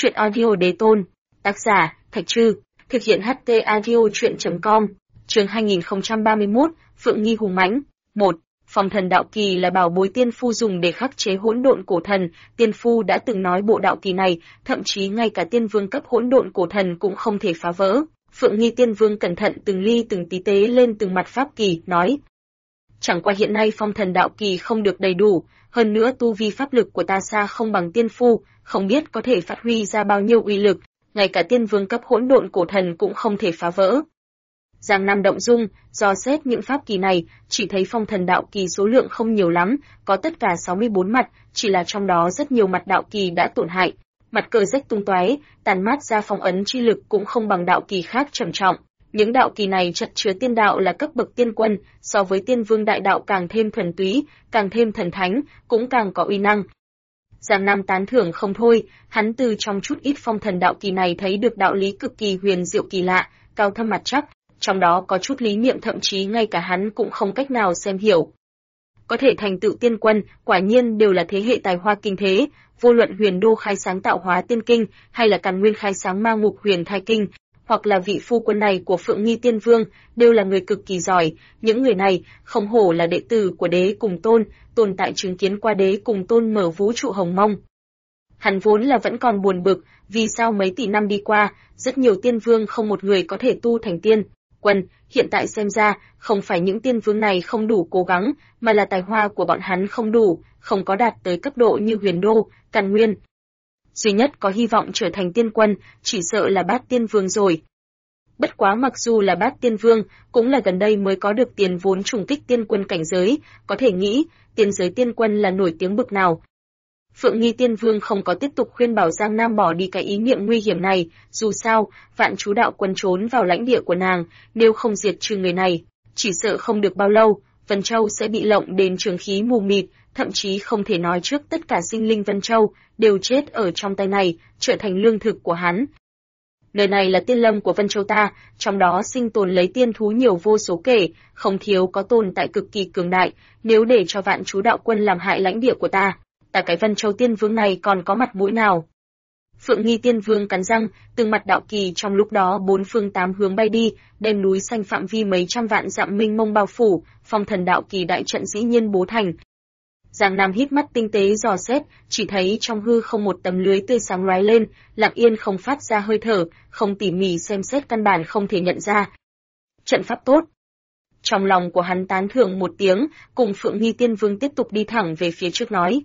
Chuyện audio đế tôn. Tác giả, Thạch Trư. Thực hiện HT audio chuyện.com. Chương 2031, Phượng Nghi hùng mãnh. 1. Phong thần đạo kỳ là bảo bối tiên phu dùng để khắc chế hỗn độn cổ thần. Tiên phu đã từng nói bộ đạo kỳ này, thậm chí ngay cả tiên vương cấp hỗn độn cổ thần cũng không thể phá vỡ. Phượng Nghi tiên vương cẩn thận từng ly từng tí tế lên từng mặt pháp kỳ, nói: chẳng qua hiện nay phong thần đạo kỳ không được đầy đủ, hơn nữa tu vi pháp lực của ta xa không bằng tiên phu, không biết có thể phát huy ra bao nhiêu uy lực, ngay cả tiên vương cấp hỗn độn cổ thần cũng không thể phá vỡ. Giang Nam động dung, do xét những pháp kỳ này, chỉ thấy phong thần đạo kỳ số lượng không nhiều lắm, có tất cả 64 mặt, chỉ là trong đó rất nhiều mặt đạo kỳ đã tổn hại, mặt cờ rách tung tóe, tàn mát ra phong ấn chi lực cũng không bằng đạo kỳ khác trầm trọng. Những đạo kỳ này chất chứa tiên đạo là cấp bậc tiên quân, so với tiên vương đại đạo càng thêm thuần túy, càng thêm thần thánh, cũng càng có uy năng. Giang Nam tán thưởng không thôi, hắn từ trong chút ít phong thần đạo kỳ này thấy được đạo lý cực kỳ huyền diệu kỳ lạ, cao thâm mặt chắc, trong đó có chút lý niệm thậm chí ngay cả hắn cũng không cách nào xem hiểu. Có thể thành tựu tiên quân, quả nhiên đều là thế hệ tài hoa kinh thế, vô luận Huyền Đô khai sáng tạo hóa tiên kinh, hay là Càn Nguyên khai sáng ma ngục huyền thai kinh, hoặc là vị phu quân này của Phượng Nghi Tiên Vương, đều là người cực kỳ giỏi, những người này không hổ là đệ tử của Đế Cùng Tôn, tồn tại chứng kiến qua Đế Cùng Tôn mở vũ trụ hồng mông. Hắn vốn là vẫn còn buồn bực, vì sao mấy tỷ năm đi qua, rất nhiều tiên vương không một người có thể tu thành tiên quân, hiện tại xem ra, không phải những tiên vương này không đủ cố gắng, mà là tài hoa của bọn hắn không đủ, không có đạt tới cấp độ như Huyền Đô, Càn Nguyên. Duy nhất có hy vọng trở thành tiên quân, chỉ sợ là Bát Tiên Vương rồi. Bất quá mặc dù là Bát Tiên Vương, cũng là gần đây mới có được tiền vốn trùng kích tiên quân cảnh giới, có thể nghĩ, tiên giới tiên quân là nổi tiếng bực nào. Phượng Nghi Tiên Vương không có tiếp tục khuyên bảo Giang Nam bỏ đi cái ý niệm nguy hiểm này, dù sao, vạn chú đạo quân trốn vào lãnh địa của nàng, nếu không diệt trừ người này, chỉ sợ không được bao lâu, Vân Châu sẽ bị lộng đến trường khí mù mịt, thậm chí không thể nói trước tất cả sinh linh Vân Châu đều chết ở trong tay này, trở thành lương thực của hắn. Nơi này là tiên lâm của Vân Châu ta, trong đó sinh tồn lấy tiên thú nhiều vô số kể, không thiếu có tồn tại cực kỳ cường đại, nếu để cho vạn chú đạo quân làm hại lãnh địa của ta cái Vân Châu Tiên Vương này còn có mặt mũi nào? Phượng Nghi Tiên Vương cắn răng, từng mặt đạo kỳ trong lúc đó bốn phương tám hướng bay đi, đem núi xanh phạm vi mấy trăm vạn dặm minh mông bao phủ, phong thần đạo kỳ đại trận dĩ nhiên bố thành. Giang Nam hít mắt tinh tế dò xét, chỉ thấy trong hư không một tấm lưới tươi sáng lóe lên, lặng yên không phát ra hơi thở, không tỉ mỉ xem xét căn bản không thể nhận ra. Trận pháp tốt. Trong lòng của hắn tán thưởng một tiếng, cùng Phượng Nghi Tiên Vương tiếp tục đi thẳng về phía trước nói: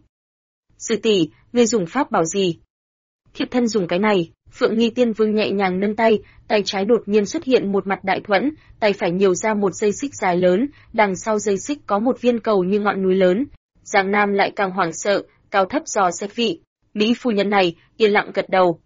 sư tỷ, ngươi dùng pháp bảo gì? Thiếp thân dùng cái này. Phượng Nghi Tiên Vương nhẹ nhàng nâng tay, tay trái đột nhiên xuất hiện một mặt đại thuẫn, tay phải nhiều ra một dây xích dài lớn, đằng sau dây xích có một viên cầu như ngọn núi lớn. Giang Nam lại càng hoảng sợ, cao thấp dò xét vị mỹ phu nhân này, yên lặng gật đầu.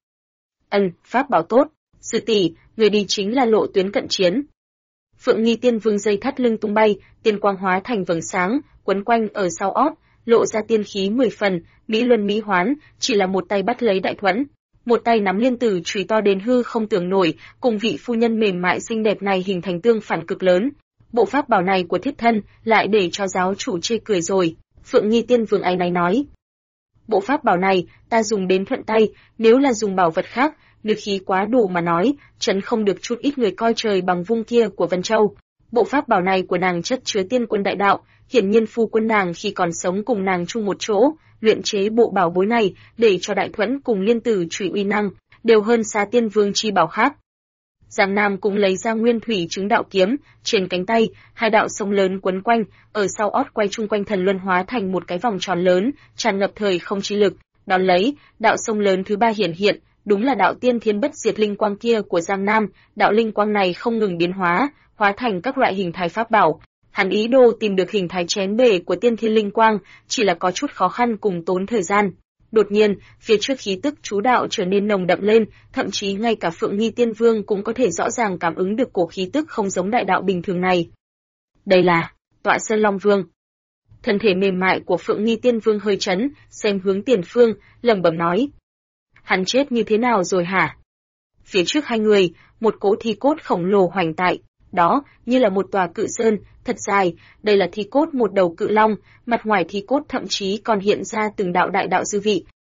Pháp bảo tốt. Sư tỷ, người đi chính là lộ tuyến cận chiến. Phượng Nghi Tiên Vương dây thắt lưng tung bay, tiên quang hóa thành vầng sáng, quấn quanh ở sau ót, lộ ra tiên khí 10 phần, mỹ luân mỹ hoán, chỉ là một tay bắt lấy đại thuẫn, một tay nắm liên tử chùy to đến hư không tưởng nổi, cùng vị phu nhân mềm mại xinh đẹp này hình thành tương phản cực lớn. Bộ pháp bảo này của thiếp thân lại để cho giáo chủ chê cười rồi. Phượng Nghi Tiên Vương áy náy nói: bộ pháp bảo này ta dùng đến thuận tay, nếu là dùng bảo vật khác, lực khí quá đủ mà nói, chấn không được chút ít người coi trời bằng vung kia của Vân Châu. Bộ pháp bảo này của nàng chất chứa tiên quân đại đạo, hiển nhiên phu quân nàng khi còn sống cùng nàng chung một chỗ, luyện chế bộ bảo bối này, để cho đại thuẫn cùng liên tử chùy uy năng, đều hơn xa tiên vương chi bảo khác. Giang Nam cũng lấy ra nguyên thủy chứng đạo kiếm, trên cánh tay, hai đạo sông lớn quấn quanh, ở sau ót quay chung quanh thần luân hóa thành một cái vòng tròn lớn, tràn ngập thời không chi lực. Đón lấy, đạo sông lớn thứ ba hiển hiện, đúng là đạo tiên thiên bất diệt linh quang kia của Giang Nam, đạo linh quang này không ngừng biến hóa, hóa thành các loại hình thái pháp bảo. Hắn ý đồ tìm được hình thái chén bể của tiên thiên linh quang, chỉ là có chút khó khăn cùng tốn thời gian. Đột nhiên, phía trước khí tức chú đạo trở nên nồng đậm lên, thậm chí ngay cả Phượng Nghi Tiên Vương cũng có thể rõ ràng cảm ứng được cổ khí tức không giống đại đạo bình thường này. Đây là Tọa Sơn Long Vương. Thân thể mềm mại của Phượng Nghi Tiên Vương hơi chấn, xem hướng tiền phương, lẩm bẩm nói: hắn chết như thế nào rồi hả? Phía trước hai người, một cỗ thi cốt khổng lồ hoành tại đó, như là một tòa cự sơn, thật dài, đây là thi cốt một đầu cự long, mặt ngoài thi cốt thậm chí còn hiện ra từng đạo đại đạo dư vị.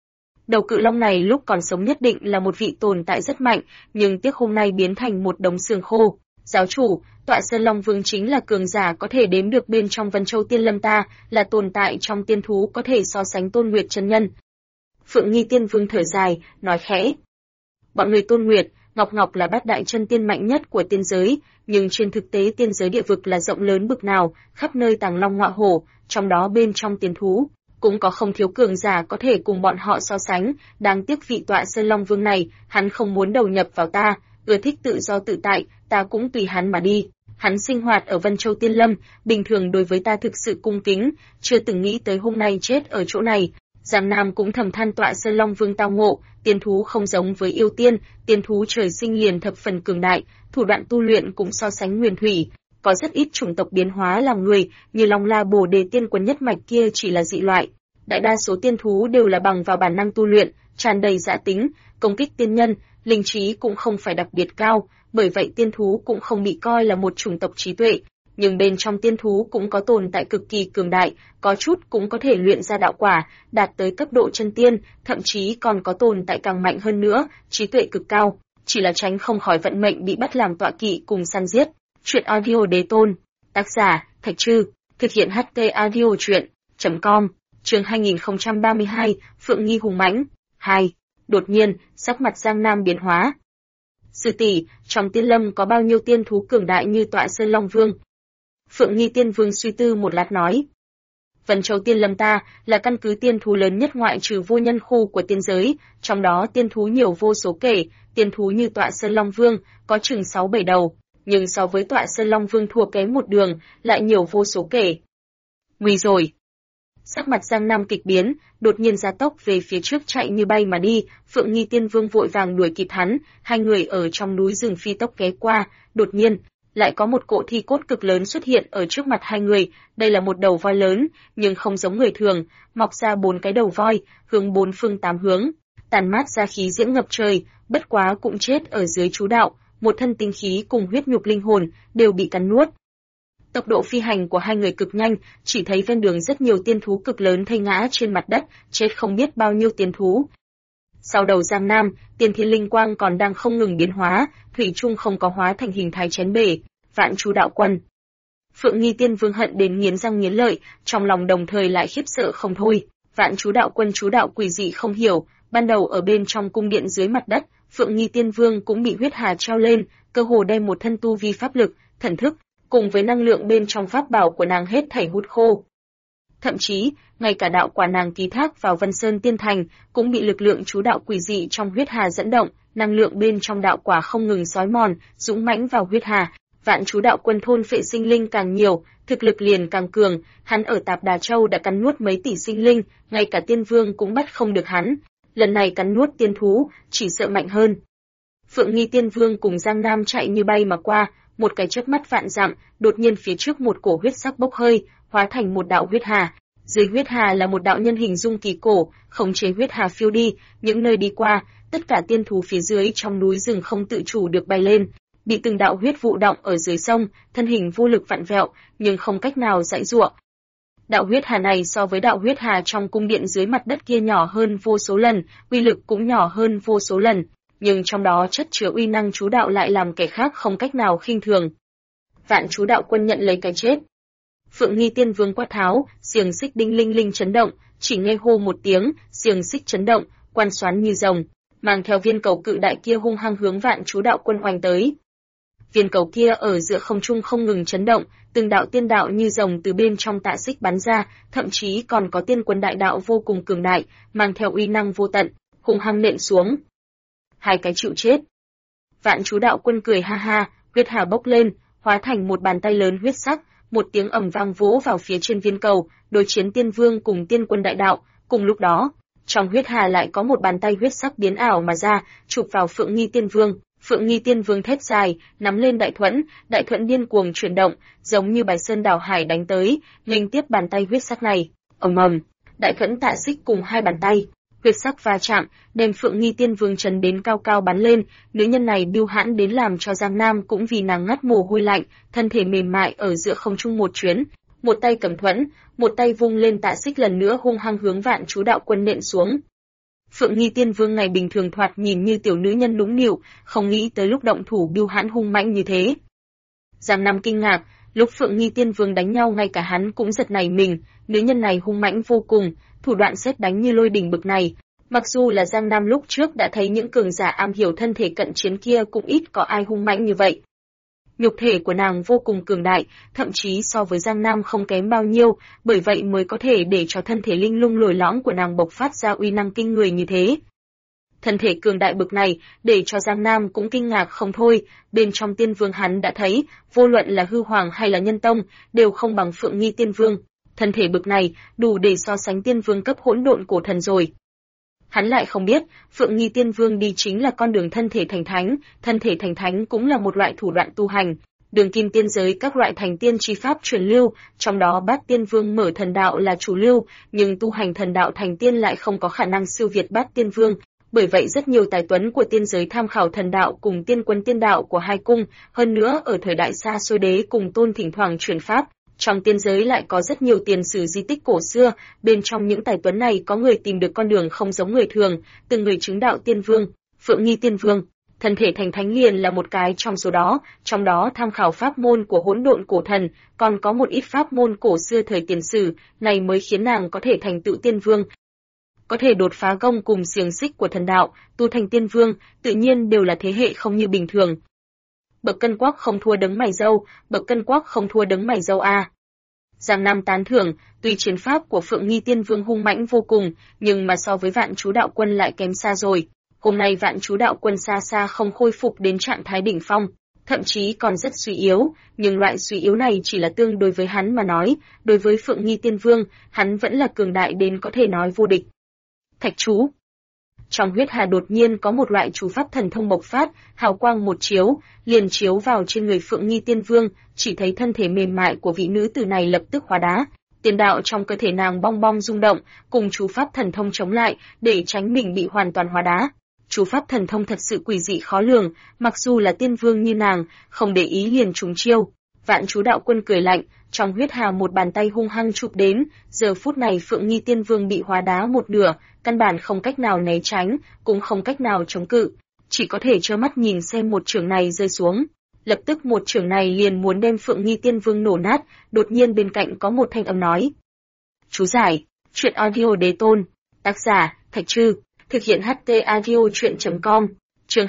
Đầu cự long này lúc còn sống nhất định là một vị tồn tại rất mạnh, nhưng tiếc hôm nay biến thành một đống xương khô. Giáo chủ, Tọa Sơn Long Vương chính là cường giả có thể đếm được bên trong Vân Châu Tiên Lâm ta, là tồn tại trong tiên thú có thể so sánh Tôn Nguyệt chân nhân. Phượng Nghi Tiên Vương thở dài, nói khẽ. Bọn người Tôn Nguyệt, Ngọc Ngọc là bát đại chân tiên mạnh nhất của tiên giới, nhưng trên thực tế tiên giới địa vực là rộng lớn bực nào, khắp nơi tàng long ngọa hổ, trong đó bên trong tiên thú cũng có không thiếu cường giả có thể cùng bọn họ so sánh, đáng tiếc vị Tọa Sơn Long Vương này, hắn không muốn đầu nhập vào ta, ưa thích tự do tự tại, ta cũng tùy hắn mà đi. Hắn sinh hoạt ở Vân Châu Tiên Lâm, bình thường đối với ta thực sự cung kính, chưa từng nghĩ tới hôm nay chết ở chỗ này. Giang Nam cũng thầm than Tọa Sơn Long Vương tao ngộ, tiên thú không giống với yêu tiên, tiên thú trời sinh liền thập phần cường đại, thủ đoạn tu luyện cũng so sánh nguyên thủy, có rất ít chủng tộc biến hóa làm người, như Long La Bồ Đề Tiên Quân nhất mạch kia chỉ là dị loại. Đại đa số tiên thú đều là bằng vào bản năng tu luyện, tràn đầy dã tính, công kích tiên nhân, linh trí cũng không phải đặc biệt cao, bởi vậy tiên thú cũng không bị coi là một chủng tộc trí tuệ. Nhưng bên trong tiên thú cũng có tồn tại cực kỳ cường đại, có chút cũng có thể luyện ra đạo quả, đạt tới cấp độ chân tiên, thậm chí còn có tồn tại càng mạnh hơn nữa, trí tuệ cực cao, chỉ là tránh không khỏi vận mệnh bị bắt làm tọa kỵ cùng săn giết. Truyện audio Đế Tôn, tác giả Thạch Trư, thực hiện HT audio truyện.com, chương 2032, Phượng Nghi hùng mãnh. 2. Đột nhiên, sắc mặt Giang Nam biến hóa. Sư tỷ, trong Tiên Lâm có bao nhiêu tiên thú cường đại như Tọa Sơn Long Vương? Phượng Nghi Tiên Vương suy tư một lát nói. Vân Châu Tiên Lâm ta là căn cứ tiên thú lớn nhất ngoại trừ vô nhân khu của tiên giới, trong đó tiên thú nhiều vô số kể, tiên thú như Tọa Sơn Long Vương có chừng 6-7 đầu, nhưng so với Tọa Sơn Long Vương thua kém một đường, lại nhiều vô số kể. Nguy rồi. Sắc mặt Giang Nam kịch biến, đột nhiên gia tốc về phía trước chạy như bay mà đi, Phượng Nghi Tiên Vương vội vàng đuổi kịp hắn, hai người ở trong núi rừng phi tốc ghé qua, đột nhiên lại có một cỗ thi cốt cực lớn xuất hiện ở trước mặt hai người, đây là một đầu voi lớn, nhưng không giống người thường, mọc ra 4 cái đầu voi, hướng 4 phương 8 hướng, tàn mát ra khí diễm ngập trời, bất quá cũng chết ở dưới chú đạo, một thân tinh khí cùng huyết nhục linh hồn đều bị cắn nuốt. Tốc độ phi hành của hai người cực nhanh, chỉ thấy ven đường rất nhiều tiên thú cực lớn thây ngã trên mặt đất, chết không biết bao nhiêu tiên thú. Sau đầu Giang Nam, tiên thiên linh quang còn đang không ngừng biến hóa, thủy chung không có hóa thành hình thái chén bể, Vạn Chú Đạo Quân. Phượng Nghi Tiên Vương hận đến nghiến răng nghiến lợi, trong lòng đồng thời lại khiếp sợ không thôi. Vạn Chú Đạo Quân chú đạo quỷ dị không hiểu, ban đầu ở bên trong cung điện dưới mặt đất, Phượng Nghi Tiên Vương cũng bị huyết hà treo lên, cơ hồ đem một thân tu vi pháp lực, thần thức cùng với năng lượng bên trong pháp bảo của nàng hết thảy hút khô. Thậm chí, ngay cả đạo quả nàng ký thác vào Vân Sơn Tiên Thành cũng bị lực lượng chú đạo quỷ dị trong huyết hà dẫn động, năng lượng bên trong đạo quả không ngừng xói mòn, dũng mãnh vào huyết hà. Vạn Chú Đạo Quân thôn phệ sinh linh càng nhiều, thực lực liền càng cường, hắn ở Tạp Đà Châu đã cắn nuốt mấy tỷ sinh linh, ngay cả tiên vương cũng bắt không được hắn. Lần này cắn nuốt tiên thú, chỉ sợ mạnh hơn. Phượng Nghi Tiên Vương cùng Giang Nam chạy như bay mà qua, một cái chớp mắt vạn dặm, đột nhiên phía trước một cổ huyết sắc bốc hơi, hóa thành một đạo huyết hà. Dưới huyết hà là một đạo nhân hình dung kỳ cổ, khống chế huyết hà phiêu đi, những nơi đi qua, tất cả tiên thú phía dưới trong núi rừng không tự chủ được bay lên, bị từng đạo huyết vụ động ở dưới sông, thân hình vô lực vặn vẹo, nhưng không cách nào giãy giụa. Đạo huyết hà này so với đạo huyết hà trong cung điện dưới mặt đất kia nhỏ hơn vô số lần, uy lực cũng nhỏ hơn vô số lần, nhưng trong đó chất chứa uy năng chú đạo lại làm kẻ khác không cách nào khinh thường. Vạn Chú Đạo Quân nhận lấy cái chết. Phượng Nghi Tiên Vương quát tháo, xiềng xích đinh linh linh chấn động, chỉ nghe hô một tiếng, xiềng xích chấn động, quan xoắn như rồng, mang theo viên cầu cự đại kia hung hăng hướng Vạn Chú Đạo Quân oanh tới. Viên cầu kia ở giữa không trung không ngừng chấn động, từng đạo tiên đạo như rồng từ bên trong tạ xích bắn ra, thậm chí còn có tiên quân đại đạo vô cùng cường đại, mang theo uy năng vô tận, hung hăng nện xuống. Hai cái chịu chết. Vạn Chú Đạo Quân cười ha ha, huyết hà bốc lên, hóa thành một bàn tay lớn huyết sắc, một tiếng ầm vang vỗ vào phía trên viên cầu, đối chiến tiên vương cùng tiên quân đại đạo. Cùng lúc đó, trong huyết hà lại có một bàn tay huyết sắc biến ảo mà ra, chụp vào Phượng Nghi Tiên Vương. Phượng Nghi Tiên Vương thét dài, nắm lên đại thuẫn điên cuồng chuyển động, giống như bài sơn đảo hải đánh tới, nghênh tiếp bàn tay huyết sắc này. Ầm ầm, đại thuẫn tạ xích cùng hai bàn tay huyết sắc va chạm, đem Phượng Nghi Tiên Vương trấn đến cao cao bắn lên, nữ nhân này bưu hãn đến làm cho Giang Nam cũng vì nàng ngắt mồ hôi lạnh, thân thể mềm mại ở giữa không trung một chuyến, một tay cầm thuẫn, một tay vung lên tạ xích lần nữa hung hăng hướng Vạn Chú Đạo Quân nện xuống. Phượng Nghi Tiên Vương ngày bình thường thoạt nhìn như tiểu nữ nhân nũng nịu, không nghĩ tới lúc động thủ bưu hãn hung mãnh như thế. Giang Nam kinh ngạc, lúc Phượng Nghi Tiên Vương đánh nhau ngay cả hắn cũng giật nảy mình, nữ nhân này hung mãnh vô cùng, thủ đoạn sét đánh như lôi đình bực này. Mặc dù là Giang Nam lúc trước đã thấy những cường giả am hiểu thân thể cận chiến kia cũng ít có ai hung mãnh như vậy. Nhục thể của nàng vô cùng cường đại, thậm chí so với Giang Nam không kém bao nhiêu, bởi vậy mới có thể để cho thân thể linh lung lồi lõm của nàng bộc phát ra uy năng kinh người như thế. Thân thể cường đại bực này, để cho Giang Nam cũng kinh ngạc không thôi, bên trong Tiên Vương hắn đã thấy, vô luận là hư hoàng hay là nhân tông, đều không bằng Phượng Nghi Tiên Vương. Thân thể bực này, đủ để so sánh Tiên Vương cấp hỗn độn cổ thần rồi. Hắn lại không biết, Phượng Nghi Tiên Vương đi chính là con đường thân thể thành thánh cũng là một loại thủ đoạn tu hành. Đường kim tiên giới các loại thành tiên chi pháp truyền lưu, trong đó Bát Tiên Vương mở thần đạo là chủ lưu, nhưng tu hành thần đạo thành tiên lại không có khả năng siêu việt Bát Tiên Vương. Bởi vậy rất nhiều tài tuấn của tiên giới tham khảo thần đạo cùng tiên quân tiên đạo của hai cung, hơn nữa ở thời đại xa xôi đế cùng tôn thỉnh thoảng truyền pháp. Trong tiên giới lại có rất nhiều tiền sử di tích cổ xưa, bên trong những tài tuấn này có người tìm được con đường không giống người thường, từng người chứng đạo tiên vương, Phượng Nghi Tiên Vương. Thân thể thành thánh liền là một cái trong số đó, trong đó tham khảo pháp môn của hỗn độn cổ thần, còn có một ít pháp môn cổ xưa thời tiền sử, này mới khiến nàng có thể thành tựu tiên vương. Có thể đột phá gông cùng xiềng xích của thần đạo, tu thành tiên vương, tự nhiên đều là thế hệ không như bình thường. Bậc cân quắc không thua đấng mày râu, bậc cân quắc không thua đấng mày râu a. Giang Nam tán thưởng, tuy chiến pháp của Phượng Nghi Tiên Vương hung mãnh vô cùng, nhưng mà so với Vạn Chú Đạo Quân lại kém xa rồi. Hôm nay Vạn Chú Đạo Quân xa xa không khôi phục đến trạng thái đỉnh phong, thậm chí còn rất suy yếu, nhưng loại suy yếu này chỉ là tương đối với hắn mà nói, đối với Phượng Nghi Tiên Vương, hắn vẫn là cường đại đến có thể nói vô địch. Thạch chú. Trong huyết hà đột nhiên có một loại chú pháp thần thông bộc phát, hào quang một chiếu, liền chiếu vào trên người Phượng Nghi Tiên Vương, chỉ thấy thân thể mềm mại của vị nữ tử này lập tức hóa đá, tiền đạo trong cơ thể nàng bong bong rung động, cùng chú pháp thần thông chống lại, để tránh mình bị hoàn toàn hóa đá. Chú pháp thần thông thật sự quỷ dị khó lường, mặc dù là tiên vương như nàng, không để ý liền trúng chiêu. Vạn Chú Đạo Quân cười lạnh, trong huyết hà một bàn tay hung hăng chụp đến, giờ phút này Phượng Nghi Tiên Vương bị hóa đá một nửa, căn bản không cách nào né tránh, cũng không cách nào chống cự, chỉ có thể trơ mắt nhìn xem một chưởng này rơi xuống. Lập tức một chưởng này liền muốn đem Phượng Nghi Tiên Vương nổ nát, đột nhiên bên cạnh có một thanh âm nói. Chú giải, truyện audio đế tôn, tác giả, Thạch Trư, thực hiện HT audio truyện.com, chương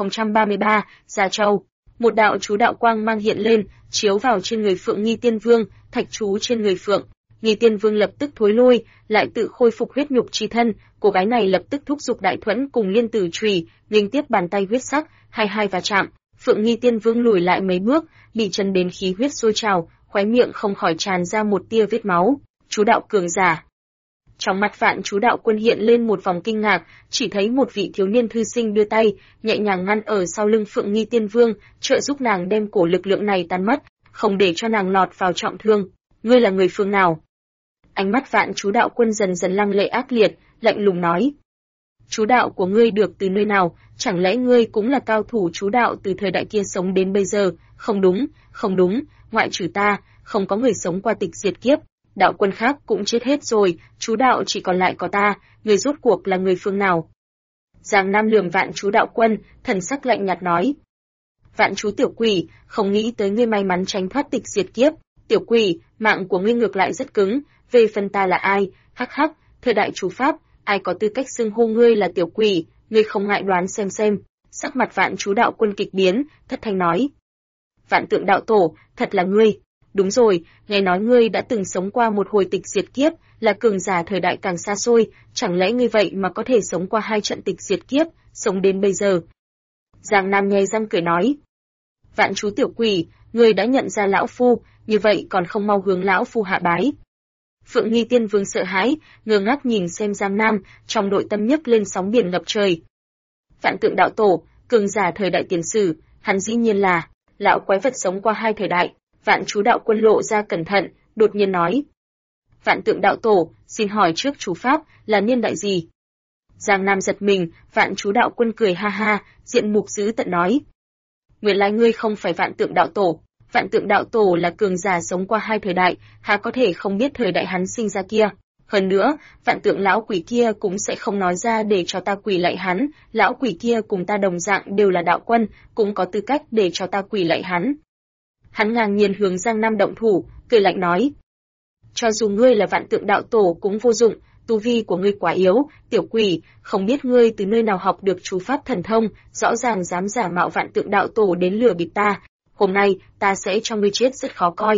2033, Gia Châu. Một đạo chú đạo quang mang hiện lên, chiếu vào trên người Phượng Nghi Tiên Vương, thạch chú trên người Phượng Nghi Tiên Vương lập tức thối lui, lại tự khôi phục huyết nhục chi thân, cô gái này lập tức thúc giục đại thuẫn cùng liên tử chùy, liên tiếp bàn tay huyết sắc, hai va chạm, Phượng Nghi Tiên Vương lùi lại mấy bước, bị chấn đến khí huyết sôi trào, khóe miệng không khỏi tràn ra một tia vết máu. Chú đạo cường giả. Trong mắt Vạn Chú Đạo Quân hiện lên một vòng kinh ngạc, chỉ thấy một vị thiếu niên thư sinh đưa tay, nhẹ nhàng ngăn ở sau lưng Phượng Nghi Tiên Vương, trợ giúp nàng đem cổ lực lượng này tan mất, không để cho nàng lọt vào trọng thương. Ngươi là người phương nào? Ánh mắt Vạn Chú Đạo Quân dần dần lăng lệ ác liệt, lạnh lùng nói. Chú đạo của ngươi được từ nơi nào, chẳng lẽ ngươi cũng là cao thủ chú đạo từ thời đại kia sống đến bây giờ? Không đúng, ngoại trừ ta, không có người sống qua tịch diệt kiếp. Đạo quân khác cũng chết hết rồi, chú đạo chỉ còn lại có ta, người rốt cuộc là người phương nào? Giang Nam lườm Vạn Chú Đạo Quân, thần sắc lạnh nhạt nói. Vạn Chú tiểu quỷ, không nghĩ tới ngươi may mắn tránh thoát tịch diệt kiếp. Tiểu quỷ, mạng của ngươi ngược lại rất cứng, về phần ta là ai? Hắc hắc, thời đại chú pháp, ai có tư cách xưng hô ngươi là tiểu quỷ, ngươi không ngại đoán xem. Sắc mặt Vạn Chú Đạo Quân kịch biến, thất thanh nói. Vạn Tượng Đạo Tổ, thật là ngươi. Đúng rồi, nghe nói ngươi đã từng sống qua một hồi tịch diệt kiếp, là cường giả thời đại càng xa xôi, chẳng lẽ ngươi vậy mà có thể sống qua 2 trận tịch diệt kiếp, sống đến bây giờ? Giang Nam nhe răng cười nói. Vạn Chú tiểu quỷ, ngươi đã nhận ra lão phu, như vậy còn không mau hướng lão phu hạ bái. Phượng Nghi Tiên Vương sợ hãi, ngơ ngác nhìn xem Giang Nam, trong nội tâm nhấc lên sóng biển ngập trời. Vạn Tượng Đạo Tổ, cường giả thời đại tiền sử, hắn dĩ nhiên là lão quái vật sống qua 2 thời đại. Vạn Chú Đạo Quân lộ ra cẩn thận, đột nhiên nói. Vạn Tượng Đạo Tổ, xin hỏi trước chú pháp, là niên đại gì? Giang Nam giật mình, Vạn Chú Đạo Quân cười ha ha, diện mục dữ tận nói. Nguyên lai ngươi không phải Vạn Tượng Đạo Tổ. Vạn Tượng Đạo Tổ là cường giả sống qua 2 thời đại, há có thể không biết thời đại hắn sinh ra kia. Hơn nữa, vạn tượng lão quỷ kia cũng sẽ không nói ra để cho ta quỳ lạy hắn, lão quỷ kia cùng ta đồng dạng đều là đạo quân, cũng có tư cách để cho ta quỳ lạy hắn. Hắn ngang nhiên hướng Giang Nam động thủ, cười lạnh nói. Cho dù ngươi là vạn tượng đạo tổ cũng vô dụng, tu vi của ngươi quá yếu, tiểu quỷ, không biết ngươi từ nơi nào học được chú pháp thần thông, rõ ràng dám giả mạo vạn tượng đạo tổ đến lừa bịp ta, hôm nay ta sẽ cho ngươi chết rất khó coi.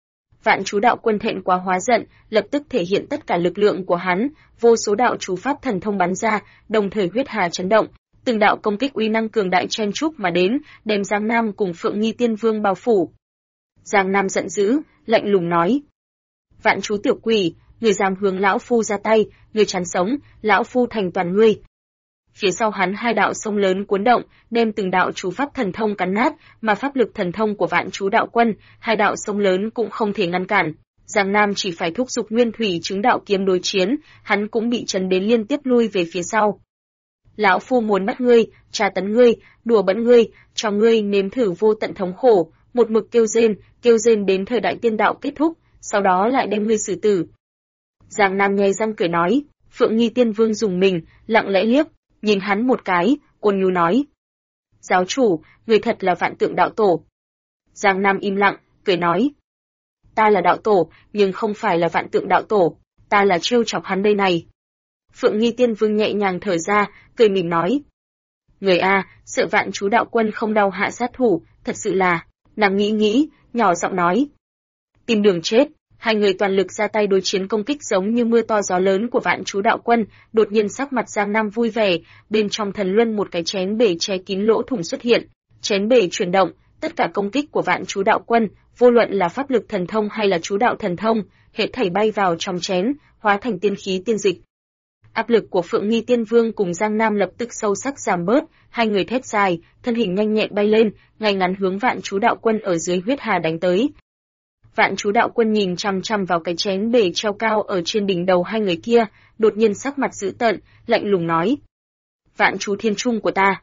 Vạn chú đạo quân thẹn quá hóa giận, lập tức thể hiện tất cả lực lượng của hắn, vô số đạo chú pháp thần thông bắn ra, đồng thời huyết hà chấn động, từng đạo công kích uy năng cường đại chen chúc mà đến, đem Giang Nam cùng Phượng Nghi Tiên Vương bao phủ. Giang Nam giận dữ, lạnh lùng nói: Vạn chú tiểu quỷ, người dám hướng lão phu ra tay, người chán sống, lão phu thành toàn ngươi. Phía sau hắn hai đạo sông lớn cuốn động, đem từng đạo chú pháp thần thông cắn nát, mà pháp lực thần thông của vạn chú đạo quân, hai đạo sông lớn cũng không thể ngăn cản. Giang Nam chỉ phải thúc giục nguyên thủy chứng đạo kiếm đối chiến, hắn cũng bị chấn đến liên tiếp lui về phía sau. Lão phu muốn bắt ngươi, tra tấn ngươi, đùa bỡn ngươi, cho ngươi nếm thử vô tận thống khổ, một mực kêu rên đến thời đại tiên đạo kết thúc, sau đó lại đem ngươi xử tử. Giang Nam nhe răng cười nói. Phượng Nghi Tiên Vương dùng mình, lặng lẽ liếc, nhìn hắn một cái, ôn nhu nói: Giáo chủ, người thật là vạn tượng đạo tổ. Giang Nam im lặng, cười nói: Ta là đạo tổ, nhưng không phải là vạn tượng đạo tổ, ta là trêu chọc hắn đây này. Phượng Nghi Tiên Vương nhẹ nhàng thở ra, cười mỉm nói: Người a, sợ vạn chú đạo quân không đau hạ sát thủ, thật sự là. Nàng nghĩ, nhỏ giọng nói: Tìm đường chết. Hai người toàn lực ra tay đối chiến công kích giống như mưa to gió lớn của vạn chú đạo quân, đột nhiên sắc mặt Giang Nam vui vẻ, bên trong thần luân một cái chén bể che kín lỗ thủng xuất hiện, chén bể chuyển động, tất cả công kích của vạn chú đạo quân, vô luận là pháp lực thần thông hay là chú đạo thần thông, hết thảy bay vào trong chén, hóa thành tiên khí tiên dịch. Áp lực của Phượng Nghi Tiên Vương cùng Giang Nam lập tức sâu sắc giảm bớt, hai người thét dài, thân hình nhanh nhẹn bay lên, ngay ngắn hướng vạn chú đạo quân ở dưới huyết hà đánh tới. Vạn chú đạo quân nhìn chằm chằm vào cái chén bể treo cao ở trên đỉnh đầu hai người kia, đột nhiên sắc mặt dữ tợn, lạnh lùng nói: Vạn chú thiên trung của ta.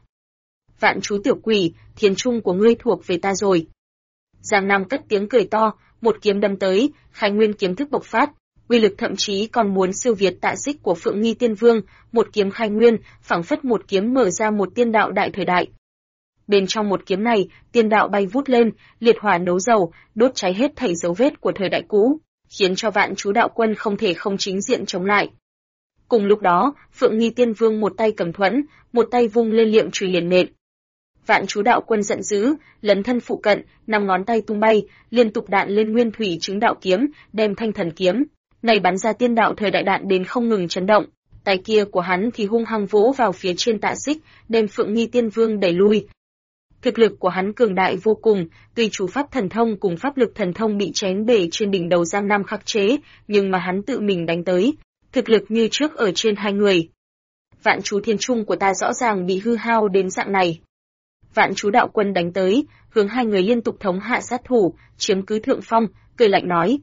Vạn chú tiểu quỷ, thiên trung của ngươi thuộc về ta rồi. Giang Nam cất tiếng cười to, một kiếm đâm tới, khai nguyên kiếm thức bộc phát, uy lực thậm chí còn muốn siêu việt tạ xích của Phượng Nghi Tiên Vương, một kiếm khai nguyên, phảng phất một kiếm mở ra một tiên đạo đại thời đại. Bên trong một kiếm này, tiên đạo bay vút lên, liệt hỏa nấu dầu, đốt cháy hết thảy dấu vết của thời đại cũ, khiến cho vạn chú đạo quân không thể không chính diện chống lại. Cùng lúc đó, Phượng Nghi Tiên Vương một tay cầm thuẫn, một tay vung lên liệm chùy liền nện. Vạn chú đạo quân giận dữ, lấn thân phụ cận, 5 ngón tay tung bay, liên tục đạn lên nguyên thủy chứng đạo kiếm, đem thanh thần kiếm này bắn ra tiên đạo thời đại đạn đến không ngừng chấn động. Tay kia của hắn thì hung hăng vỗ vào phía trên Tạ Xích, đem Phượng Nghi Tiên Vương đẩy lui. Thực lực của hắn cường đại vô cùng, tuy chú pháp thần thông cùng pháp lực thần thông bị chén bể trên đỉnh đầu Giang Nam khắc chế, nhưng mà hắn tự mình đánh tới, thực lực như trước ở trên hai người. Vạn chú thiên trung của ta rõ ràng bị hư hao đến dạng này. Vạn chú đạo quân đánh tới, hướng hai người liên tục thống hạ sát thủ, chiếm cứ thượng phong, cười lạnh nói: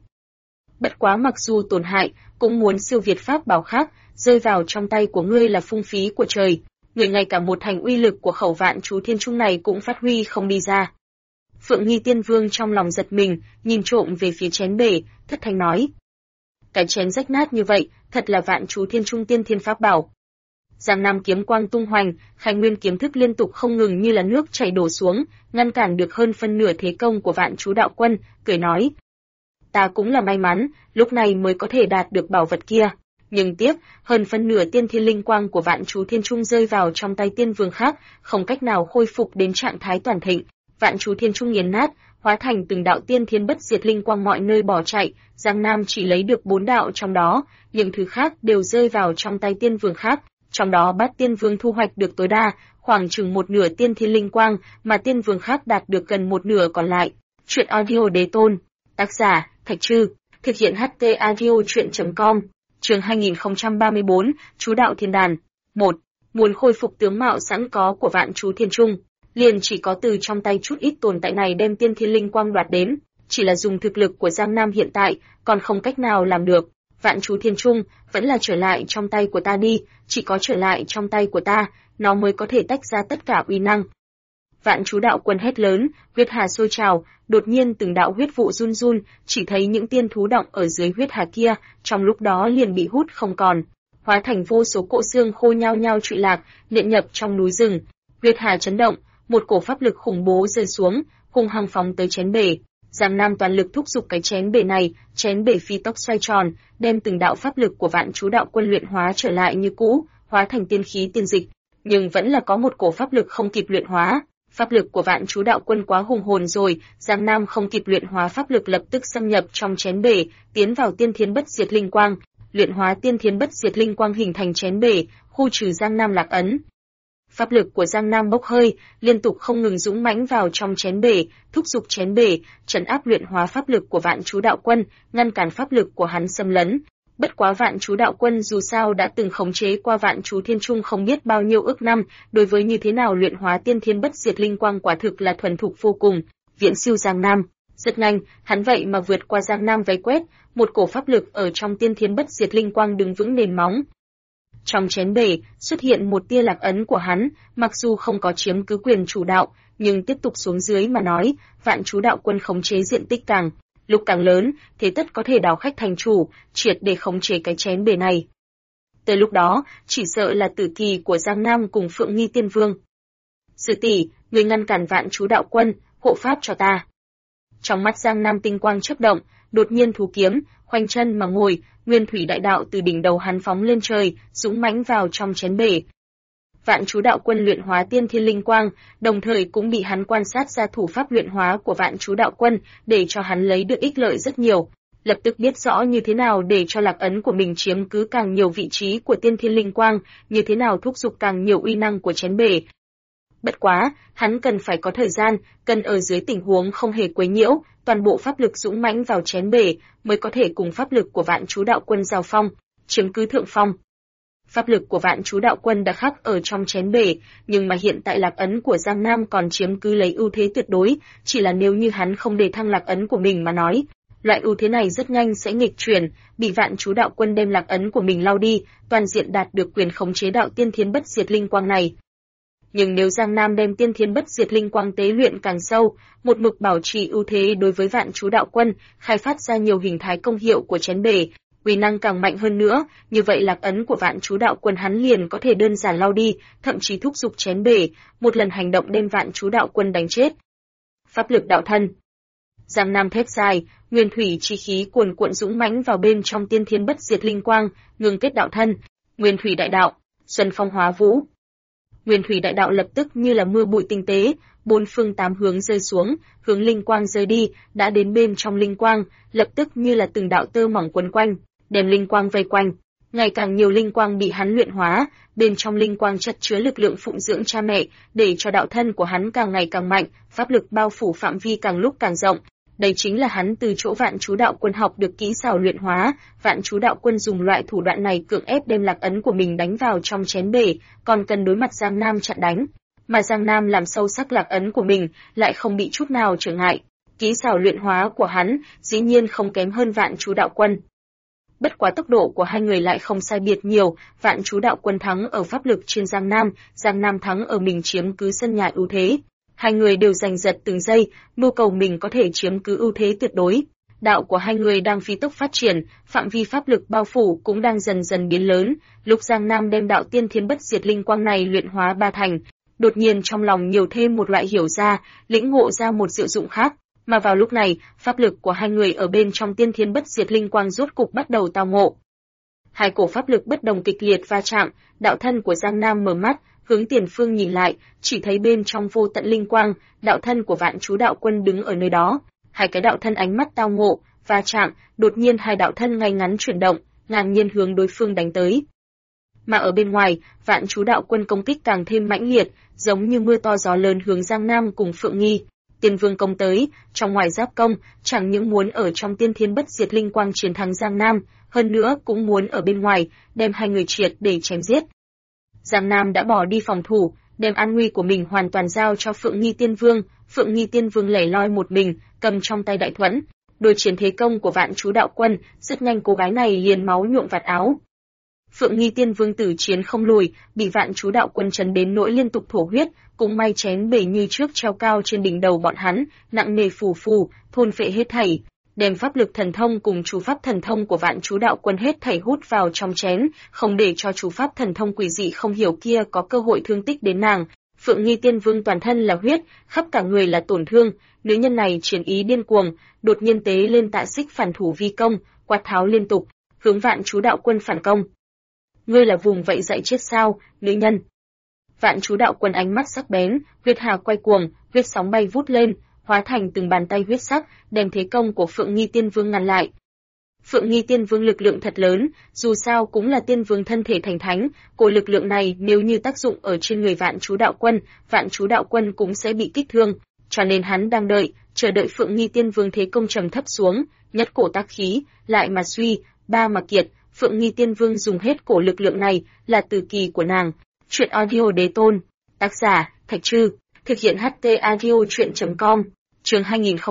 Bất quá mặc dù tổn hại, cũng muốn siêu việt pháp bảo khác, rơi vào trong tay của ngươi là phung phí của trời. Người ngay cả một thành uy lực của khẩu vạn chú thiên trung này cũng phát huy không đi ra. Phượng Nghi Tiên Vương trong lòng giật mình, nhìn trộm về phía chén bể, thất thanh nói: Cái chén rách nát như vậy, thật là vạn chú thiên trung tiên thiên pháp bảo. Giang Nam kiếm quang tung hoành, khai nguyên kiếm thức liên tục không ngừng như là nước chảy đổ xuống, ngăn cản được hơn phân nửa thế công của vạn chú đạo quân, cười nói: Ta cũng là may mắn, lúc này mới có thể đạt được bảo vật kia. Nhưng tiếc, hơn phân nửa tiên thiên linh quang của vạn chú thiên trung rơi vào trong tay tiên vương khác, không cách nào khôi phục đến trạng thái toàn thịnh. Vạn chú thiên trung nghiền nát, hóa thành từng đạo tiên thiên bất diệt linh quang mọi nơi bỏ chạy. Giang Nam chỉ lấy được 4 đạo trong đó, những thứ khác đều rơi vào trong tay tiên vương khác. Trong đó Bát Tiên Vương thu hoạch được tối đa, khoảng chừng một nửa tiên thiên linh quang, mà tiên vương khác đạt được gần một nửa còn lại. Truyện audio đế tôn. Tác giả: Thạch Trư. Thực hiện HT audio truyện.com. Chương 2034, Chú đạo thiên đàn. 1. Muốn khôi phục tướng mạo sẵn có của vạn chú thiên trung, liền chỉ có từ trong tay chút ít tồn tại này đem tiên thiên linh quang đoạt đến, chỉ là dùng thực lực của Giang Nam hiện tại, còn không cách nào làm được. Vạn chú thiên trung, vẫn là trở lại trong tay của ta đi, chỉ có trở lại trong tay của ta, nó mới có thể tách ra tất cả uy năng. Vạn Chú Đạo Quân hét lớn, huyết hà sôi trào, đột nhiên từng đạo huyết vụ run run, chỉ thấy những tiên thú động ở dưới huyết hà kia, trong lúc đó liền bị hút không còn, hóa thành vô số cỗ xương khô nhao nhao trụy lạc, nện nhập trong núi rừng. Huyết hà chấn động, một cổ pháp lực khủng bố rơi xuống, hung hăng phóng tới chén bể. Giang Nam toàn lực thúc giục cái chén bể này, chén bể phi tốc xoay tròn, đem từng đạo pháp lực của Vạn Chú Đạo Quân luyện hóa trở lại như cũ, hóa thành tiên khí tiên dịch, nhưng vẫn là có một cổ pháp lực không kịp luyện hóa. Pháp lực của Vạn Chú Đạo Quân quá hùng hồn rồi, Giang Nam không kịp luyện hóa pháp lực lập tức xâm nhập trong chén bể, tiến vào Tiên Thiên Bất Diệt Linh Quang, luyện hóa Tiên Thiên Bất Diệt Linh Quang hình thành chén bể, khu trừ Giang Nam lạc ấn. Pháp lực của Giang Nam bốc hơi, liên tục không ngừng dũng mãnh vào trong chén bể, thúc giục chén bể, trấn áp luyện hóa pháp lực của Vạn Chú Đạo Quân, ngăn cản pháp lực của hắn xâm lấn. Bất quá Vạn Chú Đạo Quân dù sao đã từng khống chế qua Vạn Chú Thiên Trung không biết bao nhiêu ức năm, đối với như thế nào luyện hóa Tiên Thiên Bất Diệt Linh Quang quả thực là thuần thục vô cùng, viễn siêu Giang Nam. Rất nhanh, hắn vậy mà vượt qua Giang Nam vây quét, một cổ pháp lực ở trong Tiên Thiên Bất Diệt Linh Quang đứng vững nền móng. Trong chén bể, xuất hiện một tia lạc ấn của hắn, mặc dù không có chiếm cứ quyền chủ đạo, nhưng tiếp tục xuống dưới mà nói, Vạn Chú Đạo Quân khống chế diện tích càng lúc càng lớn, thế tất có thể đào khách thành chủ, triệt để khống chế cái chén bể này. Tới lúc đó, chỉ sợ là tử kỳ của Giang Nam cùng Phượng Nghi Tiên Vương. Sư tỷ, người ngăn cản Vạn Chú Đạo Quân, hộ pháp cho ta. Trong mắt Giang Nam tinh quang chớp động, đột nhiên thú kiếm, khoanh chân mà ngồi, nguyên thủy đại đạo từ đỉnh đầu hắn phóng lên trời, dũng mãnh vào trong chén bể. Vạn Chú Đạo Quân luyện hóa Tiên Thiên Linh Quang, đồng thời cũng bị hắn quan sát ra thủ pháp luyện hóa của Vạn Chú Đạo Quân, để cho hắn lấy được ích lợi rất nhiều. Lập tức biết rõ như thế nào để cho lạc ấn của mình chiếm cứ càng nhiều vị trí của Tiên Thiên Linh Quang, như thế nào thúc giục càng nhiều uy năng của chén bể. Bất quá, hắn cần phải có thời gian, cần ở dưới tình huống không hề quấy nhiễu, toàn bộ pháp lực dũng mãnh vào chén bể, mới có thể cùng pháp lực của Vạn Chú Đạo Quân giao phong, chiếm cứ thượng phong. Pháp lực của Vạn Chú Đạo Quân đã khắc ở trong chén bể, nhưng mà hiện tại lạc ấn của Giang Nam còn chiếm cứ lấy ưu thế tuyệt đối, chỉ là nếu như hắn không để thăng lạc ấn của mình mà nói, loại ưu thế này rất nhanh sẽ nghịch chuyển, bị Vạn Chú Đạo Quân đem lạc ấn của mình lau đi, toàn diện đạt được quyền khống chế đạo Tiên Thiên Bất Diệt Linh Quang này. Nhưng nếu Giang Nam đem Tiên Thiên Bất Diệt Linh Quang tế luyện càng sâu, một mực bảo trì ưu thế đối với Vạn Chú Đạo Quân, khai phát ra nhiều hình thái công hiệu của chén bể, uy năng càng mạnh hơn nữa, như vậy lạc ấn của Vạn Chú Đạo Quân hắn liền có thể đơn giản lau đi, thậm chí thúc giục chén bể, một lần hành động đem Vạn Chú Đạo Quân đánh chết. Pháp lực đạo thân. Giang Nam thét dài, nguyên thủy chi khí cuồn cuộn dũng mãnh vào bên trong Tiên Thiên Bất Diệt Linh Quang, ngưng kết đạo thân, nguyên thủy đại đạo, xuân phong hóa vũ. Nguyên thủy đại đạo lập tức như là mưa bụi tinh tế, bốn phương tám hướng rơi xuống, hướng linh quang rơi đi, đã đến bên trong linh quang, lập tức như là từng đạo tơ mỏng quấn quanh, đem linh quang vây quanh. Ngày càng nhiều linh quang bị hắn luyện hóa, bên trong linh quang chất chứa lực lượng phụng dưỡng cha mẹ, để cho đạo thân của hắn càng ngày càng mạnh, pháp lực bao phủ phạm vi càng lúc càng rộng. Đây chính là hắn từ chỗ Vạn Chú Đạo Quân học được kỹ xảo luyện hóa, Vạn Chú Đạo Quân dùng loại thủ đoạn này cưỡng ép đem lạc ấn của mình đánh vào trong chén bể, còn cần đối mặt Giang Nam chặn đánh. Mà Giang Nam làm sâu sắc lạc ấn của mình, lại không bị chút nào trở ngại. Kỹ xảo luyện hóa của hắn, dĩ nhiên không kém hơn Vạn Chú Đạo Quân. Bất quá tốc độ của hai người lại không sai biệt nhiều, Vạn Chú Đạo Quân thắng ở pháp lực trên Giang Nam thắng ở mình chiếm cứ sân nhà ưu thế. Hai người đều giành giật từng giây, mưu cầu mình có thể chiếm cứ ưu thế tuyệt đối. Đạo của hai người đang phi tốc phát triển, phạm vi pháp lực bao phủ cũng đang dần dần biến lớn. Lúc Giang Nam đem đạo Tiên Thiên Bất Diệt Linh Quang này luyện hóa ba thành, đột nhiên trong lòng nhiều thêm một loại hiểu ra, lĩnh ngộ ra một diệu dụng khác. Mà vào lúc này, pháp lực của hai người ở bên trong Tiên Thiên Bất Diệt Linh Quang rốt cục bắt đầu tao ngộ. Hai cổ pháp lực bất đồng kịch liệt va chạm, đạo thân của Giang Nam mở mắt, hướng tiền phương nhìn lại, chỉ thấy bên trong vô tận linh quang, đạo thân của Vạn Chú Đạo Quân đứng ở nơi đó. Hai cái đạo thân ánh mắt tao ngộ, va chạm, đột nhiên hai đạo thân ngay ngắn chuyển động, ngang nhiên hướng đối phương đánh tới. Mà ở bên ngoài, Vạn Chú Đạo Quân công kích càng thêm mãnh liệt, giống như mưa to gió lớn hướng Giang Nam cùng Phượng Nghi Tiên Vương công tới, trong ngoài giáp công, chẳng những muốn ở trong Tiên Thiên Bất Diệt Linh Quang chiến thắng Giang Nam, hơn nữa cũng muốn ở bên ngoài đem hai người triệt để chém giết. Giang Nam đã bỏ đi phòng thủ, đem an nguy của mình hoàn toàn giao cho Phượng Nghi Tiên Vương. Phượng Nghi Tiên Vương lẻ loi một mình, cầm trong tay đại thuẫn, đối chiến thế công của Vạn Chú Đạo Quân, rất nhanh cô gái này liền máu nhuộm vạt áo. Phượng Nghi Tiên Vương tử chiến không lùi, bị Vạn Chú Đạo Quân chấn đến nỗi liên tục thổ huyết, cũng may chén bể như trước treo cao trên đỉnh đầu bọn hắn, nặng nề phù phù, thôn phệ hết thảy, đem pháp lực thần thông cùng chú pháp thần thông của Vạn Chú Đạo Quân hết thảy hút vào trong chén, không để cho chú pháp thần thông quỷ dị không hiểu kia có cơ hội thương tích đến nàng. Phượng Nghi Tiên Vương toàn thân là huyết, khắp cả người là tổn thương, nữ nhân này chiến ý điên cuồng, đột nhiên tế lên Tạ Xích phản thủ vi công, quát tháo liên tục, hướng Vạn Chú Đạo Quân phản công. Ngươi là vùng vậy dạy chết sao, nữ nhân? Vạn Chú Đạo Quân ánh mắt sắc bén, huyết hà quay cuồng, huyết sóng bay vút lên, hóa thành từng bàn tay huyết sắc, đem thế công của Phượng Nghi Tiên Vương ngăn lại. Phượng Nghi Tiên Vương lực lượng thật lớn, dù sao cũng là tiên vương thân thể thành thánh, của lực lượng này nếu như tác dụng ở trên người Vạn Chú Đạo Quân cũng sẽ bị kích thương, cho nên hắn đang chờ đợi Phượng Nghi Tiên Vương thế công trầm thấp xuống, nhất cổ tác khí, lại mà suy, ba mà kiệt, Phượng Nghi Tiên Vương dùng hết cổ lực lượng này, là tử kỳ của nàng. Truyện audio đế tôn, tác giả, Thạch Trư, thực hiện HT audio truyện.com, chương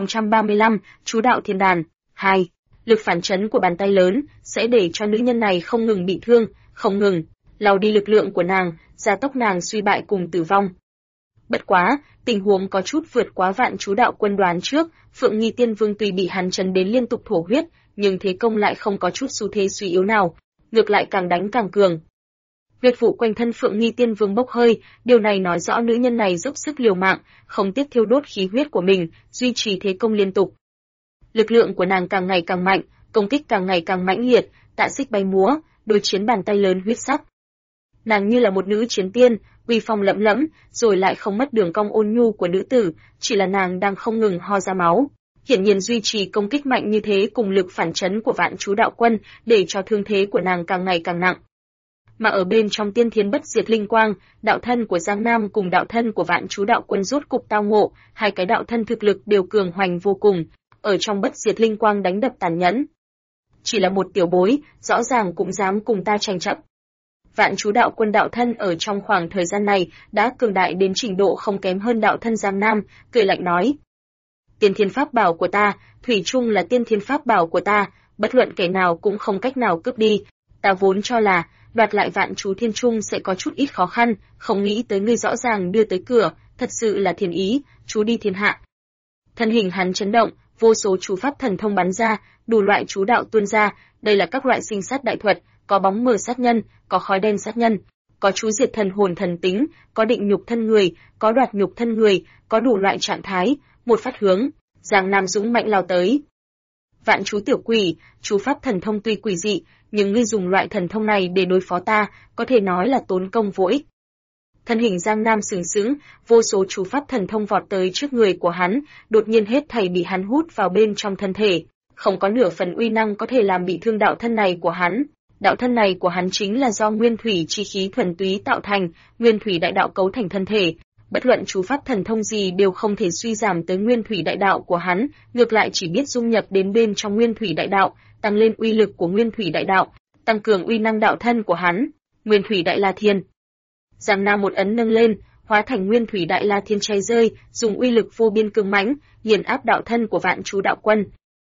2035, Chú Đạo Thiên Đàn, 2. Lực phản chấn của bàn tay lớn, sẽ để cho nữ nhân này không ngừng bị thương, không ngừng, lau đi lực lượng của nàng, gia tốc nàng suy bại cùng tử vong. Bất quá, tình huống có chút vượt quá Vạn Chú Đạo Quân đoán trước, Phượng Nghi Tiên Vương tuy bị hắn chấn đến liên tục thổ huyết, nhưng thế công lại không có chút xu thế suy yếu nào, ngược lại càng đánh càng cường. Huyết vụ quanh thân Phượng Nghi Tiên Vương bốc hơi, điều này nói rõ nữ nhân này dốc sức liều mạng, không tiếc thiêu đốt khí huyết của mình, duy trì thế công liên tục. Lực lượng của nàng càng ngày càng mạnh, công kích càng ngày càng mãnh liệt, Tạ Xích bay múa, đối chiến bàn tay lớn huyết sắc. Nàng như là một nữ chiến tiên, uy phong lẫm lẫm, rồi lại không mất đường cong ôn nhu của nữ tử, chỉ là nàng đang không ngừng ho ra máu. Hiển nhiên duy trì công kích mạnh như thế cùng lực phản chấn của Vạn Chú Đạo Quân, để cho thương thế của nàng càng ngày càng nặng. Mà ở bên trong Tiên Thiên Bất Diệt Linh Quang, đạo thân của Giang Nam cùng đạo thân của Vạn Chú Đạo Quân rốt cục tao ngộ, hai cái đạo thân thực lực đều cường hoành vô cùng, ở trong Bất Diệt Linh Quang đánh đập tàn nhẫn. Chỉ là một tiểu bối, rõ ràng cũng dám cùng ta tranh chấp. Vạn Chú Đạo Quân đạo thân ở trong khoảng thời gian này đã cường đại đến trình độ không kém hơn đạo thân Giang Nam, cười lạnh nói: Tiên Thiên Pháp Bảo của ta, thủy chung là Tiên Thiên Pháp Bảo của ta, bất luận kẻ nào cũng không cách nào cướp đi. Ta vốn cho là đoạt lại Vạn Chú Thiên Trung sẽ có chút ít khó khăn, không nghĩ tới ngươi rõ ràng đưa tới cửa, thật sự là thiên ý, chú đi thiên hạ. Thân hình hắn chấn động, vô số chú pháp thần thông bắn ra, đủ loại chú đạo tuôn ra, đây là các loại sinh sát đại thuật, có bóng mờ sát nhân, có khói đen sát nhân, có chú diệt thần hồn thần tính, có định nhục thân người, có đoạt nhục thân người, có đủ loại trạng thái, một phát hướng, Giang Nam dũng mạnh lao tới. Vạn Chú tiểu quỷ, chú pháp thần thông tuy quỷ dị, nhưng ngươi dùng loại thần thông này để đối phó ta, có thể nói là tốn công vô ích. Thân hình Giang Nam sừng sững, vô số chú pháp thần thông vọt tới trước người của hắn, đột nhiên hết thảy bị hắn hút vào bên trong thân thể, không có nửa phần uy năng có thể làm bị thương đạo thân này của hắn. Đạo thân này của hắn chính là do nguyên thủy chi khí thuần túy tạo thành, nguyên thủy đại đạo cấu thành thân thể. Bất luận chú pháp thần thông gì đều không thể suy giảm tới nguyên thủy đại đạo của hắn, ngược lại chỉ biết dung nhập đến bên trong nguyên thủy đại đạo, tăng lên uy lực của nguyên thủy đại đạo, tăng cường uy năng đạo thân của hắn. Nguyên thủy đại la thiên. Giang Nam một ấn nâng lên, hóa thành nguyên thủy đại la thiên cháy rơi, dùng uy lực vô biên cường mãnh, nghiền áp đạo thân của Vạn Chú Đạo Quân.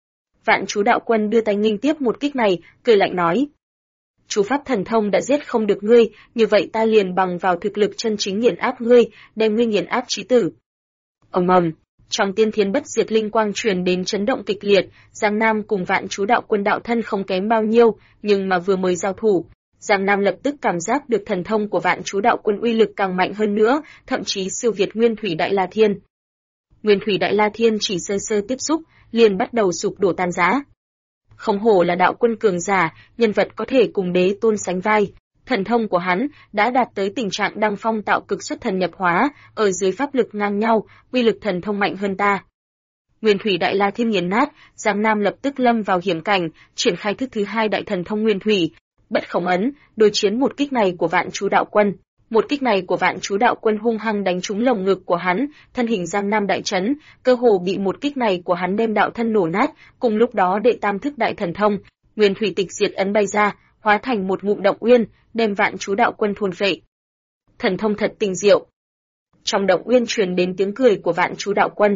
Vạn Chú Đạo Quân đưa tay nghênh tiếp một kích này, cười lạnh nói: Chú pháp thần thông đã giết không được ngươi, như vậy ta liền bằng vào thực lực chân chính nghiền áp ngươi, đem ngươi nghiền áp chí tử. Ầm ầm, trong Tiên Thiên Bất Diệt Linh Quang truyền đến chấn động kịch liệt, Giang Nam cùng Vạn Chú Đạo Quân đạo thân không kém bao nhiêu, nhưng mà vừa mới giao thủ, Giang Nam lập tức cảm giác được thần thông của Vạn Chú Đạo Quân uy lực càng mạnh hơn nữa, thậm chí siêu việt Nguyên Thủy Đại La Thiên. Nguyên Thủy Đại La Thiên chỉ sơ sơ tiếp xúc, liền bắt đầu sụp đổ tan rã. Không hổ là đạo quân cường giả, nhân vật có thể cùng đế tôn sánh vai. Thần thông của hắn đã đạt tới tình trạng đăng phong tạo cực xuất thần nhập hóa, ở dưới pháp lực ngang nhau, uy lực thần thông mạnh hơn ta. Nguyên Thủy Đại La Thiên nghiền nát, Giang Nam lập tức lâm vào hiểm cảnh, triển khai thức thứ hai đại thần thông Nguyên Thủy, Bất Khổng Ấn, đối chiến một kích này của Vạn Chú Đạo Quân. Một kích này của Vạn Chú Đạo Quân hung hăng đánh trúng lồng ngực của hắn, thân hình Giang Nam đại chấn, cơ hồ bị một kích này của hắn đem đạo thân nổ nát, cùng lúc đó đệ tam thức đại thần thông, Nguyên Thủy Tịch Diệt Ấn bay ra, hóa thành một ngụm động uyên, đem Vạn Chú Đạo Quân thôn phệ. Thần thông thật tinh diệu. Trong động uyên truyền đến tiếng cười của Vạn Chú Đạo Quân.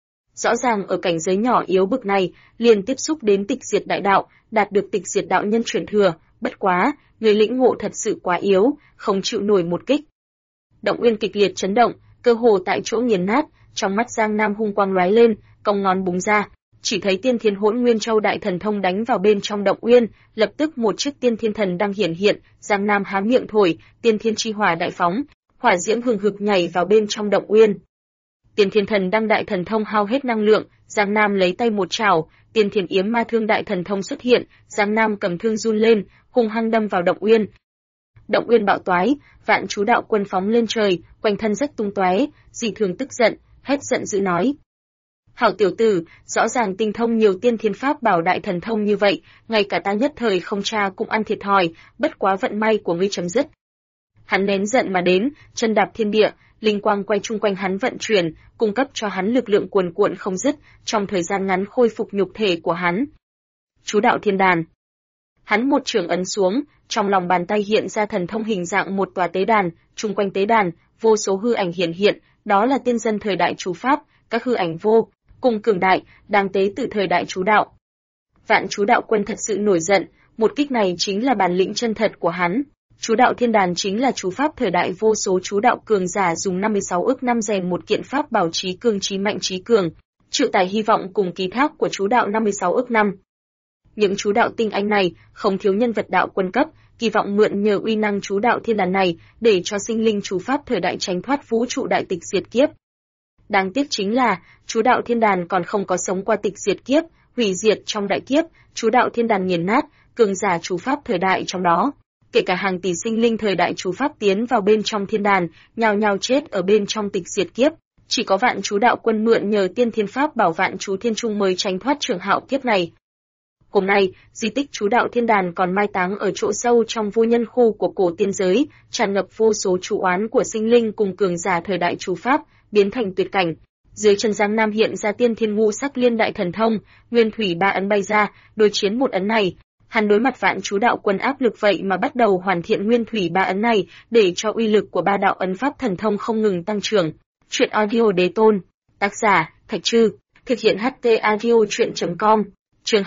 Rõ ràng ở cảnh giới nhỏ yếu bực này, liền tiếp xúc đến Tịch Diệt đại đạo, đạt được Tịch Diệt đạo nhân truyền thừa, bất quá, người lĩnh ngộ thật sự quá yếu, không chịu nổi một kích. Động Uyên kịch liệt chấn động, cơ hồ tại chỗ nghiền nát, trong mắt Giang Nam hung quang lóe lên, cong ngón búng ra, chỉ thấy Tiên Thiên Hỗn Nguyên Châu đại thần thông đánh vào bên trong Động Uyên, lập tức một chiếc Tiên Thiên Thần đang hiển hiện, Giang Nam há miệng thổi, Tiên Thiên Chi Hỏa đại phóng, hỏa diễm hừng hực nhảy vào bên trong Động Uyên. Tiên Thiên Thần đang đại thần thông hao hết năng lượng, Giang Nam lấy tay một chảo, Tiên Thiên Yếm Ma Thương đại thần thông xuất hiện, Giang Nam cầm thương run lên, hung hăng đâm vào Động Uyên. Động Uyên bạo toái, Vạn Chú Đạo Quân phóng lên trời, quanh thân rách tung tóe, dị thường tức giận, hét giận dữ nói: "Hảo tiểu tử, rõ ràng tinh thông nhiều tiên thiên pháp bảo đại thần thông như vậy, ngay cả ta nhất thời không tra cũng ăn thiệt thòi, bất quá vận may của ngươi chấm dứt." Hắn nén giận mà đến, chân đạp thiên địa, linh quang quay chung quanh hắn vận chuyển, cung cấp cho hắn lực lượng cuồn cuộn không dứt, trong thời gian ngắn khôi phục nhục thể của hắn. Chú đạo thiên đàn. Hắn một trường ấn xuống, trong lòng bàn tay hiện ra thần thông hình dạng một tòa tế đàn, chung quanh tế đàn, vô số hư ảnh hiện, đó là tiên dân thời đại chú pháp, các hư ảnh vô cùng cường đại, đang tế tự thời đại chú đạo. Vạn Chú Đạo Quân thật sự nổi giận, một kích này chính là bản lĩnh chân thật của hắn. Chú đạo thiên đàn chính là chú pháp thời đại vô số chú đạo cường giả dùng 56 ức năm rèn một kiện pháp bảo trí cường trí mạnh trí cường, chịu tải hy vọng cùng ký thác của chú đạo 56 ức năm. Những chú đạo tinh anh này không thiếu nhân vật đạo quân cấp, kỳ vọng mượn nhờ uy năng chú đạo thiên đàn này để cho sinh linh chú pháp thời đại tránh thoát vũ trụ đại tịch diệt kiếp. Đáng tiếc chính là, chú đạo thiên đàn còn không có sống qua tịch diệt kiếp, hủy diệt trong đại kiếp, chú đạo thiên đàn nghiền nát, cường giả chú pháp thời đại trong đó. Kể cả hàng tỷ sinh linh thời đại chú pháp tiến vào bên trong thiên đàn, nhao nhao chết ở bên trong tịch diệt kiếp. Chỉ có Vạn Chú Đạo Quân mượn nhờ tiên thiên pháp bảo Vạn Chú Thiên Trung mới tránh thoát trường hạo kiếp này. Hôm nay, di tích chú đạo thiên đàn còn mai táng ở chỗ sâu trong vô nhân khu của cổ tiên giới, tràn ngập vô số chú oán của sinh linh cùng cường giả thời đại chú pháp, biến thành tuyệt cảnh. Dưới chân Giang Nam hiện ra Tiên Thiên Ngũ Sắc Liên đại thần thông, nguyên thủy ba ấn bay ra, đối chiến một ấn này. Hắn đối mặt Vạn Chú Đạo Quân áp lực vậy mà bắt đầu hoàn thiện nguyên thủy ba ấn này, để cho uy lực của ba đạo ấn pháp thần thông không ngừng tăng trưởng. Truyện audio đế tôn, tác giả Thạch Trư, thực hiện HT audio truyện.com. Chương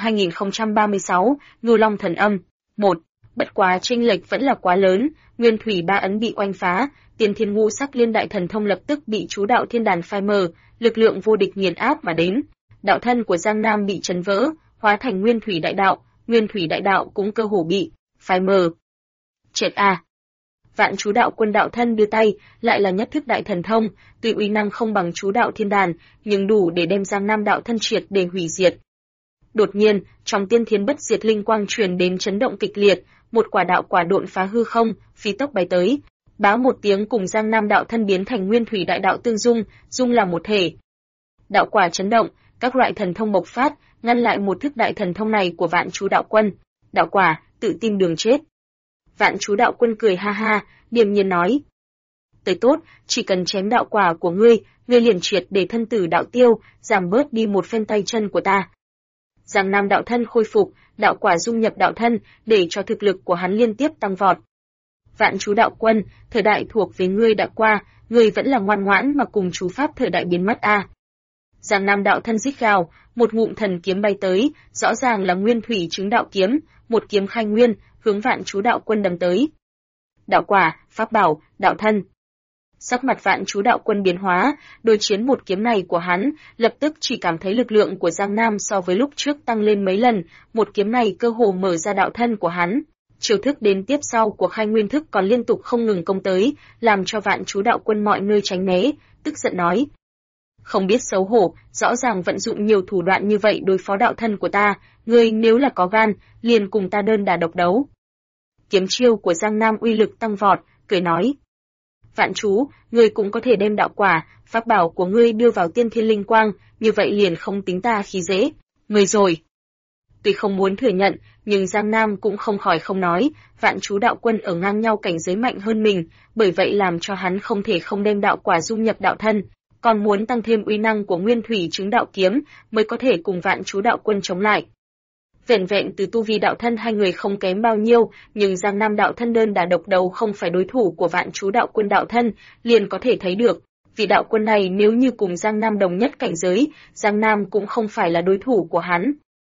2036, Ngưu Long Thần Âm. 1. Bất quá chênh lệch vẫn là quá lớn, nguyên thủy ba ấn bị oanh phá, Tiên Thiên Ngũ Sắc Liên đại thần thông lập tức bị chú đạo thiên đàn phai mờ, lực lượng vô địch nghiền áp mà đến. Đạo thân của Giang Nam bị chấn vỡ, hóa thành nguyên thủy đại đạo, nguyên thủy đại đạo cũng cơ hồ bị phai mờ. Chết a! Vạn Chú Đạo Quân đạo thân đưa tay, lại là nhất thức đại thần thông, tuy uy năng không bằng chú đạo thiên đàn, nhưng đủ để đem Giang Nam đạo thân triệt để hủy diệt. Đột nhiên, trong tiên thiên bất diệt linh quang truyền đến chấn động kịch liệt, một quả đạo quả độn phá hư không, phi tốc bay tới, bá một tiếng cùng Giang Nam đạo thân biến thành nguyên thủy đại đạo tương dung, dung là một thể. Đạo quả chấn động, các loại thần thông bộc phát, ngăn lại một thức đại thần thông này của Vạn Chú Đạo Quân. Đạo quả, tự tin đường chết. Vạn Chú Đạo Quân cười ha ha, điềm nhiên nói: "Tới tốt, chỉ cần chém đạo quả của ngươi liền triệt để thân tử đạo tiêu, giảm bớt đi một phen tay chân của ta." Giang Nam đạo thân khôi phục, đạo quả dung nhập đạo thân, để cho thực lực của hắn liên tiếp tăng vọt. Vạn Chú Đạo Quân, thời đại thuộc về ngươi đã qua, ngươi vẫn là ngoan ngoãn mà cùng chú pháp thời đại biến mất a. Giang Nam đạo thân rít gào, một ngụm thần kiếm bay tới, rõ ràng là nguyên thủy chứng đạo kiếm, một kiếm khai nguyên, hướng Vạn Chú Đạo Quân đâm tới. Đạo quả, pháp bảo, đạo thân. Sắc mặt Vạn Chú Đạo Quân biến hóa, đối chiến một kiếm này của hắn, lập tức chỉ cảm thấy lực lượng của Giang Nam so với lúc trước tăng lên mấy lần, một kiếm này cơ hồ mở ra đạo thân của hắn. Chiêu thức đến tiếp sau của khai nguyên thức còn liên tục không ngừng công tới, làm cho Vạn Chú Đạo Quân mọi nơi tránh né, tức giận nói: "Không biết xấu hổ, rõ ràng vận dụng nhiều thủ đoạn như vậy đối phó đạo thân của ta, ngươi nếu là có gan, liền cùng ta đơn đả độc đấu." Kiếm chiêu của Giang Nam uy lực tăng vọt, cười nói: "Vạn Chú, ngươi cũng có thể đem đạo quả, pháp bảo của ngươi đưa vào tiên thiên linh quang, như vậy liền không tính ta khí dễ, ngươi rồi." Tuy không muốn thừa nhận, nhưng Giang Nam cũng không khỏi không nói, Vạn Chú Đạo Quân ở ngang nhau cảnh giới mạnh hơn mình, bởi vậy làm cho hắn không thể không đem đạo quả dung nhập đạo thân, còn muốn tăng thêm uy năng của nguyên thủy chứng đạo kiếm, mới có thể cùng Vạn Chú Đạo Quân chống lại. Vẻn vẹn từ tu vi đạo thân hai người không kém bao nhiêu, nhưng Giang Nam đạo thân đơn đả độc đấu không phải đối thủ của Vạn Chú Đạo Quân đạo thân, liền có thể thấy được, vị đạo quân này nếu như cùng Giang Nam đồng nhất cảnh giới, Giang Nam cũng không phải là đối thủ của hắn.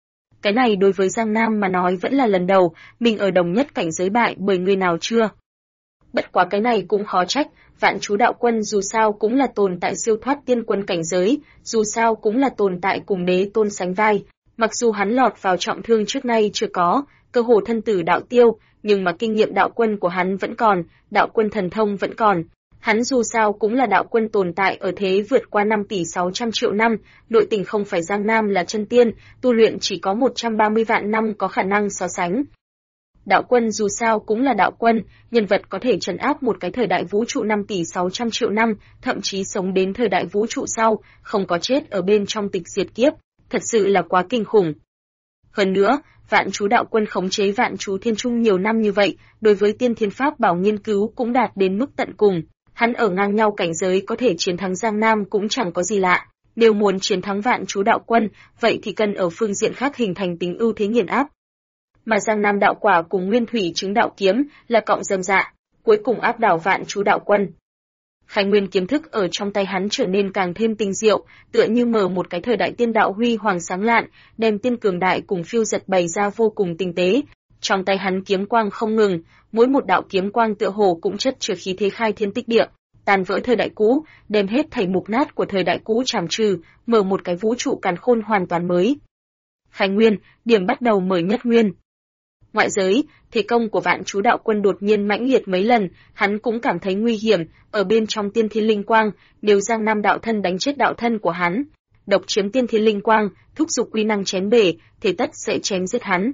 Cái này đối với Giang Nam mà nói vẫn là lần đầu, mình ở đồng nhất cảnh giới bại bởi người nào chưa. Bất quá cái này cũng khó trách, Vạn Chú Đạo Quân dù sao cũng là tồn tại siêu thoát tiên quân cảnh giới, dù sao cũng là tồn tại cùng đế tôn sánh vai. Mặc dù hắn lọt vào trọng thương trước nay chưa có, cơ hồ thân tử đạo tiêu, nhưng mà kinh nghiệm đạo quân của hắn vẫn còn, đạo quân thần thông vẫn còn. Hắn dù sao cũng là đạo quân tồn tại ở thế vượt qua 5 tỷ 600 triệu năm, nội tình không phải Giang Nam là chân tiên, tu luyện chỉ có 130 vạn năm có khả năng so sánh. Đạo quân dù sao cũng là đạo quân, nhân vật có thể trấn áp một cái thời đại vũ trụ 5 tỷ 600 triệu năm, thậm chí sống đến thời đại vũ trụ sau, không có chết ở bên trong tịch diệt kiếp, thật sự là quá kinh khủng. Hơn nữa, Vạn Chú Đạo Quân khống chế Vạn Chú Thiên Trung nhiều năm như vậy, đối với tiên thiên pháp bảo nghiên cứu cũng đạt đến mức tận cùng. Hắn ở ngang nhau cảnh giới có thể chiến thắng Giang Nam cũng chẳng có gì lạ. Nếu muốn chiến thắng Vạn Chú Đạo Quân, vậy thì cần ở phương diện khác hình thành tính ưu thế nghiền áp. Mà Giang Nam đạo quả cùng Nguyên Thủy Chứng Đạo Kiếm là cọng rơm rạ, cuối cùng áp đảo Vạn Chú Đạo Quân. Khai nguyên kiếm thức ở trong tay hắn trở nên càng thêm tinh diệu, tựa như mở một cái thời đại tiên đạo huy hoàng sáng lạn, đem tiên cường đại cùng phiêu giật bày ra vô cùng tinh tế. Trong tay hắn kiếm quang không ngừng, mỗi một đạo kiếm quang tựa hồ cũng chất chứa khí thế khai thiên tích địa, tàn vỡ thời đại cũ, đem hết thảy mục nát của thời đại cũ trảm trừ, mở một cái vũ trụ càn khôn hoàn toàn mới. Khai nguyên, điểm bắt đầu mở nhất nguyên. Ngoại giới, thế công của Vạn Chú Đạo Quân đột nhiên mãnh liệt mấy lần, hắn cũng cảm thấy nguy hiểm, ở bên trong tiên thiên linh quang, nếu Giang Nam đạo thân đánh chết đạo thân của hắn, độc chiếm tiên thiên linh quang, thúc giục uy năng chém bể, thế tất sẽ chém giết hắn.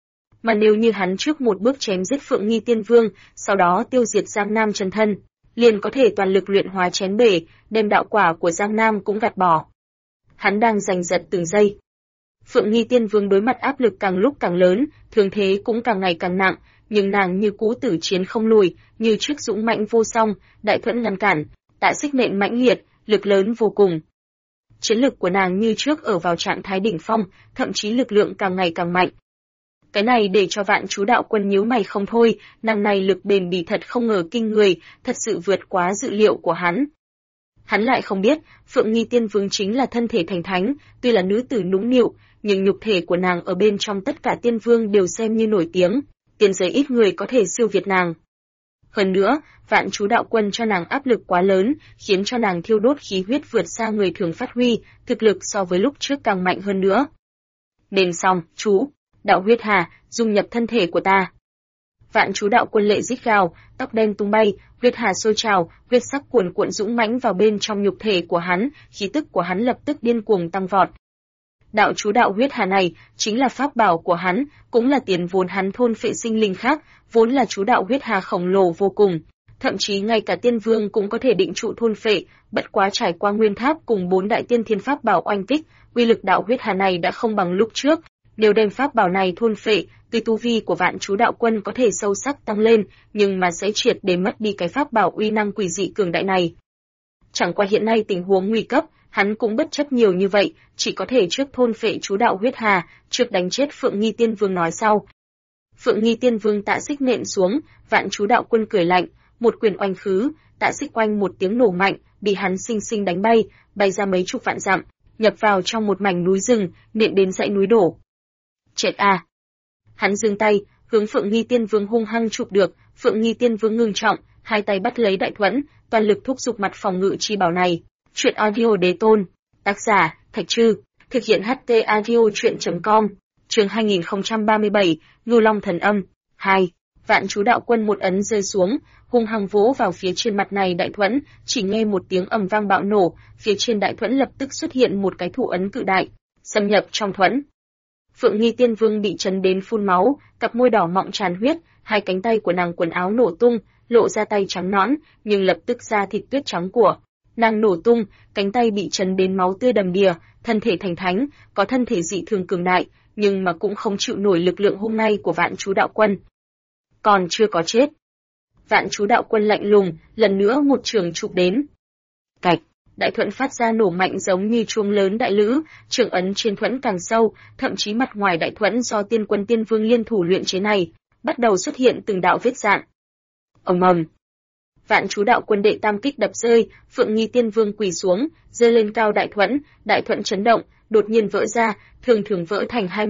Mà nếu như hắn trước một bước chém giết Phượng Nghi Tiên Vương, sau đó tiêu diệt Giang Nam chân thân, liền có thể toàn lực luyện hóa chém bể, đem đạo quả của Giang Nam cũng gạt bỏ. Hắn đang giành giật từng giây. Phượng Nghi Tiên Vương đối mặt áp lực càng lúc càng lớn, thương thế cũng càng ngày càng nặng, nhưng nàng như cũ tử chiến không lùi, như trước dũng mãnh vô song, đại thuẫn ngăn cản, tại xích nện mãnh liệt, lực lớn vô cùng. Chiến lực của nàng như trước ở vào trạng thái đỉnh phong, thậm chí lực lượng càng ngày càng mạnh. Cái này để cho Vạn Chú Đạo Quân nhíu mày không thôi, nàng này lực bền bỉ thật không ngờ kinh người, thật sự vượt quá dự liệu của hắn. Hắn lại không biết, Phượng Nghi Tiên Vương chính là thân thể thành thánh, tuy là nữ tử nũng nịu, nhưng nhục thể của nàng ở bên trong tất cả tiên vương đều xem như nổi tiếng, tiên giới ít người có thể siêu việt nàng. Hơn nữa, Vạn Chú Đạo Quân cho nàng áp lực quá lớn, khiến cho nàng thiêu đốt khí huyết vượt xa người thường phát huy, thực lực so với lúc trước càng mạnh hơn nữa. Nên xong, chú, đạo huyết hà, dung nhập thân thể của ta. Vạn Chú Đạo Quân lệ rít gào, tóc đen tung bay, huyết hà sôi trào, huyết sắc cuồn cuộn dũng mãnh vào bên trong nhục thể của hắn, khí tức của hắn lập tức điên cuồng tăng vọt. Đạo chú đạo huyết hà này chính là pháp bảo của hắn, cũng là tiền vốn hắn thôn phệ sinh linh khác, vốn là chú đạo huyết hà khổng lồ vô cùng, thậm chí ngay cả tiên vương cũng có thể định trụ thôn phệ, bất quá trải qua nguyên tháp cùng 4 đại tiên thiên pháp bảo oanh kích, uy lực đạo huyết hà này đã không bằng lúc trước, nếu đem pháp bảo này thôn phệ, tuy tu vi của Vạn Chú Đạo Quân có thể sâu sắc tăng lên, nhưng mà sẽ triệt để mất đi cái pháp bảo uy năng quỷ dị cường đại này. Chẳng qua hiện nay tình huống nguy cấp, hắn cũng bất chấp nhiều như vậy, chỉ có thể trước thôn phệ chú đạo huyết hà, trước đánh chết Phượng Nghi Tiên Vương nói sau. Phượng Nghi Tiên Vương tạ xích nện xuống, Vạn Chú Đạo Quân cười lạnh, một quyền oanh khứ, tạ xích oanh một tiếng nổ mạnh, bị hắn sinh sinh đánh bay, bay ra mấy chục vạn dặm, nhập vào trong một mảnh núi rừng, nện đến dãy núi đổ. Chết à! Hắn giương tay, hướng Phượng Nghi Tiên Vương hung hăng chụp được, Phượng Nghi Tiên Vương ngưng trọng, hai tay bắt lấy đại thuẫn, toàn lực thúc giục mặt phòng ngự chi bảo này. Truyện audio đế tôn, tác giả Thạch Trư, thực hiện HT audio truyện.com, chương 2037, Ngưu Long Thần Âm 2. Vạn Chú Đạo Quân một ấn rơi xuống, hung hăng vỗ vào phía trên mặt này đại thuẫn, chỉ nghe một tiếng ầm vang bạo nổ, phía trên đại thuẫn lập tức xuất hiện một cái thủ ấn cự đại, xâm nhập trong thuẫn. Phượng Nghi Tiên Vương bị chấn đến phun máu, cặp môi đỏ mọng tràn huyết, hai cánh tay của nàng quần áo nổ tung, lộ ra tay trắng nõn, nhưng lập tức da thịt tuyết trắng của nàng nổ tung, cánh tay bị chấn đến máu tươi đầm đìa, thân thể thành thánh, có thân thể dị thường cường đại, nhưng mà cũng không chịu nổi lực lượng hôm nay của Vạn Chú Đạo Quân. Còn chưa có chết. Vạn Chú Đạo Quân lạnh lùng, lần nữa một trường chụp đến. Cạch, đại thuẫn phát ra nổ mạnh giống như chuông lớn đại lữ, trường ấn trên thuẫn càng sâu, thậm chí mặt ngoài đại thuẫn do tiên quân tiên vương liên thủ luyện chế này, bắt đầu xuất hiện từng đạo vết rạn. Ầm ầm. Vạn Chú Đạo Quân đệ tam kích đập rơi, Phượng Nghi Tiên Vương quỳ xuống, giơ lên cao đại thuẫn chấn động, đột nhiên vỡ ra, thường thường vỡ thành hai mảnh,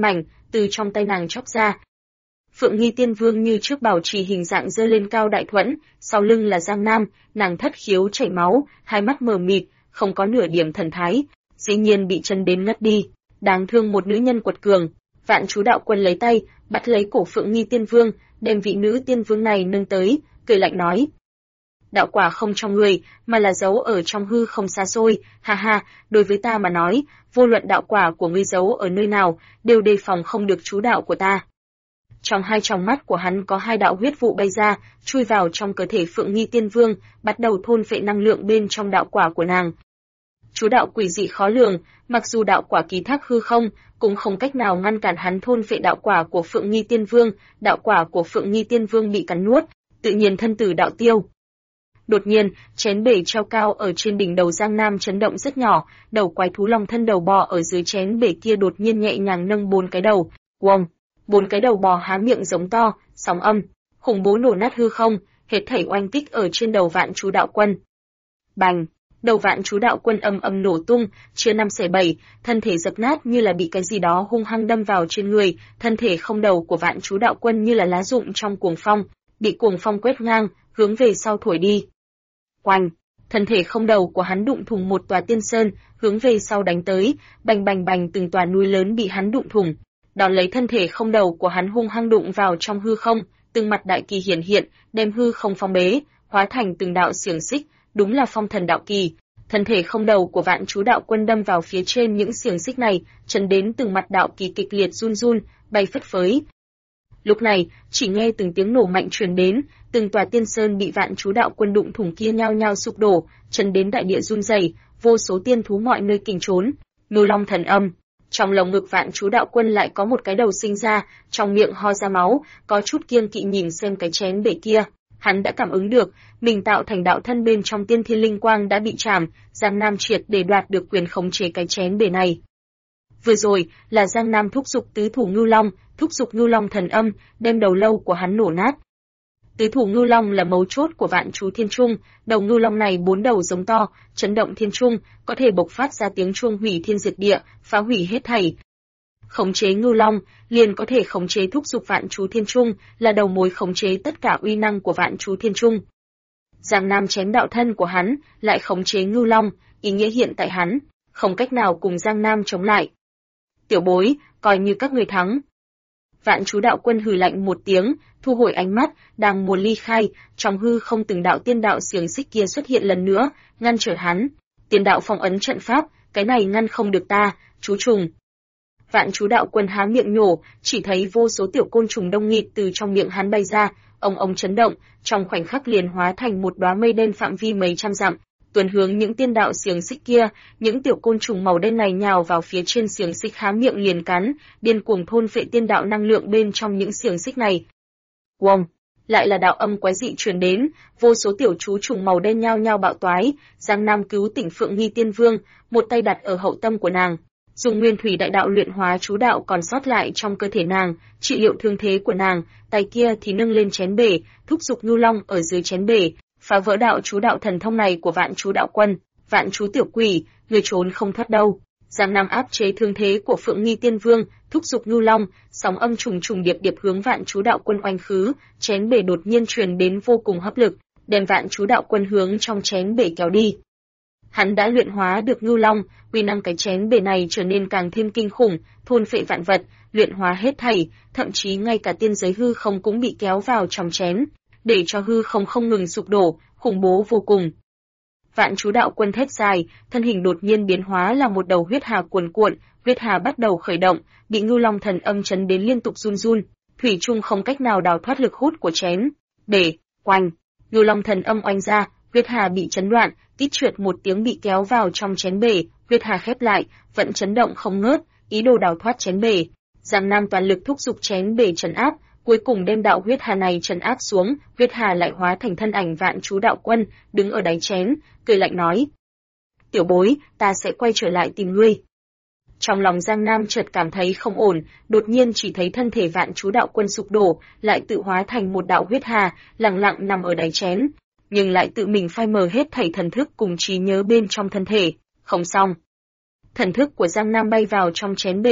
từ trong tay nàng chóc ra. Phượng Nghi Tiên Vương như trước bảo trì hình dạng giơ lên cao đại thuẫn, sau lưng là Giang Nam, nàng thất khiếu chảy máu, hai mắt mờ mịt, không có nửa điểm thần thái, dĩ nhiên bị chân đến ngất đi. Đáng thương một nữ nhân quật cường. Vạn Chú Đạo Quân lấy tay bắt lấy cổ Phượng Nghi Tiên Vương, đem vị nữ tiên vương này nâng tới, cười lạnh nói: đạo quả không trong người, mà là giấu ở trong hư không xa xôi, ha ha, đối với ta mà nói, vô luận đạo quả của ngươi giấu ở nơi nào, đều đề phòng không được chú đạo của ta. Trong hai tròng mắt của hắn có hai đạo huyết vụ bay ra, chui vào trong cơ thể Phượng Nghi Tiên Vương, bắt đầu thôn phệ năng lượng bên trong đạo quả của nàng. Chú đạo quỷ dị khó lường, mặc dù đạo quả ký thác hư không, cũng không cách nào ngăn cản hắn thôn phệ đạo quả của Phượng Nghi Tiên Vương, đạo quả của Phượng Nghi Tiên Vương bị cắn nuốt, tự nhiên thân tử đạo tiêu. Đột nhiên, chén bể treo cao ở trên đỉnh đầu Giang Nam chấn động rất nhỏ, đầu quái thú long thân đầu bò ở dưới chén bể kia đột nhiên nhẹ nhàng nâng 4 cái đầu. Quông, 4 cái đầu bò há miệng giống to, sóng âm, khủng bố nổ nát hư không, hết thảy oanh kích ở trên đầu Vạn Chú Đạo Quân. Bành, đầu Vạn Chú Đạo Quân ầm ầm nổ tung, chia 5 xẻ 7, thân thể dập nát như là bị cái gì đó hung hăng đâm vào trên người, thân thể không đầu của Vạn Chú Đạo Quân như là lá rụng trong cuồng phong, bị cuồng phong quét ngang, hướng về sau thổi đi. Oanh, thân thể không đầu của hắn đụng thủng một tòa tiên sơn, hướng về sau đánh tới, bành bành bành từng tòa núi lớn bị hắn đụng thủng. Đón lấy thân thể không đầu của hắn hung hăng đụng vào trong hư không, từng mặt đại kỳ hiển hiện, đem hư không phong bế, hóa thành từng đạo xiềng xích, đúng là phong thần đạo kỳ. Thân thể không đầu của Vạn Chú Đạo Quân đâm vào phía trên những xiềng xích này, chấn đến từng mặt đạo kỳ kịch liệt run run, bay phất phới. Lúc này, chỉ nghe từng tiếng nổ mạnh truyền đến, từng tòa tiên sơn bị Vạn Chú Đạo Quân đụng thủng kia nhao nhao sụp đổ, chấn đến đại địa run rẩy, vô số tiên thú mọi nơi kình trốn. Ngưu Long thần âm, trong lồng ngực Vạn Chú Đạo Quân lại có một cái đầu sinh ra, trong miệng ho ra máu, có chút kiêng kỵ nhìn xem cái chén bể kia. Hắn đã cảm ứng được, mình tạo thành đạo thân bên trong tiên thiên linh quang đã bị chạm, Giang Nam triệt để đoạt được quyền khống chế cái chén bể này. Vừa rồi, là Giang Nam thúc giục tứ thủ Ngưu Long, thúc giục Ngưu Long thần âm, đem đầu lâu của hắn nổ nát. Tứ thủ Ngưu Long là mấu chốt của Vạn Chú Thiên Trung, đầu Ngưu Long này 4 đầu giống to, chấn động thiên trung, có thể bộc phát ra tiếng chuông hủy thiên diệt địa, phá hủy hết thảy. Khống chế Ngưu Long, liền có thể khống chế thúc giục Vạn Chú Thiên Trung, là đầu mối khống chế tất cả uy năng của Vạn Chú Thiên Trung. Giang Nam chém đạo thân của hắn, lại khống chế Ngưu Long, ý nghĩa hiện tại hắn, không cách nào cùng Giang Nam chống lại. Tiểu bối, coi như các người thắng. Vạn Chú Đạo Quân hừ lạnh một tiếng, thu hồi ánh mắt, đang muốn ly khai, trong hư không từng đạo tiên đạo xiềng xích kia xuất hiện lần nữa, ngăn trở hắn. Tiên đạo phong ấn trận pháp, cái này ngăn không được ta, chú trùng. Vạn Chú Đạo Quân há miệng nhổ, chỉ thấy vô số tiểu côn trùng đông nghịt từ trong miệng hắn bay ra, ông chấn động, trong khoảnh khắc liền hóa thành một đóa mây đen phạm vi mấy trăm dặm, tuần hướng những tiên đạo xiềng xích kia, những tiểu côn trùng màu đen này nhào vào phía trên xiềng xích há miệng liền cắn, điên cuồng thôn phệ tiên đạo năng lượng bên trong những xiềng xích này. Wong, lại là đạo âm quái dị truyền đến, vô số tiểu chú trùng màu đen nhao nhao bạo toái, Giang Nam cứu tỉnh Phượng Nghi Tiên Vương, một tay đặt ở hậu tâm của nàng, dùng nguyên thủy đại đạo luyện hóa chú đạo còn sót lại trong cơ thể nàng, trị liệu thương thế của nàng, tay kia thì nâng lên chén bể, thúc giục Ngưu Long ở dưới chén bể, phá vỡ đạo chú đạo thần thông này của Vạn Chú Đạo Quân. Vạn Chú tiểu quỷ, người trốn không thoát đâu. Giang Nam áp chế thương thế của Phượng Nghi Tiên Vương, thúc giục Ngưu Long, sóng âm trùng trùng điệp điệp hướng Vạn Chú Đạo Quân oanh khứ, chén bể đột nhiên truyền đến vô cùng hấp lực, đem Vạn Chú Đạo Quân hướng trong chén bể kéo đi. Hắn đã luyện hóa được Ngưu Long, uy năng cái chén bể này trở nên càng thêm kinh khủng, thôn phệ vạn vật, luyện hóa hết thảy, thậm chí ngay cả tiên giới hư không cũng bị kéo vào trong chén, để cho hư không ngừng sụp đổ, khủng bố vô cùng. Vạn Chú Đạo Quân thét dài, thân hình đột nhiên biến hóa là một đầu huyết hà cuồn cuộn, huyết hà bắt đầu khởi động, bị Ngưu Long thần âm chấn đến liên tục run run, thủy chung không cách nào đào thoát lực hút của chén. Để, oanh, Ngưu Long thần âm oanh ra, huyết hà bị chấn đoạn, tít trượt một tiếng bị kéo vào trong chén bể, huyết hà khép lại, vẫn chấn động không ngớt, ý đồ đào thoát chén bể. Giang Nam toàn lực thúc giục chén bể trấn áp, cuối cùng đem đạo huyết hà này trấn áp xuống, huyết hà lại hóa thành thân ảnh Vạn Chú Đạo Quân, đứng ở đáy chén, cười lạnh nói: "Tiểu bối, ta sẽ quay trở lại tìm ngươi." Trong lòng Giang Nam chợt cảm thấy không ổn, đột nhiên chỉ thấy thân thể Vạn Chú Đạo Quân sụp đổ, lại tự hóa thành một đạo huyết hà, lặng lặng nằm ở đáy chén, nhưng lại tự mình phai mờ hết thảy thần thức cùng trí nhớ bên trong thân thể. Không xong. Thần thức của Giang Nam bay vào trong chén bể,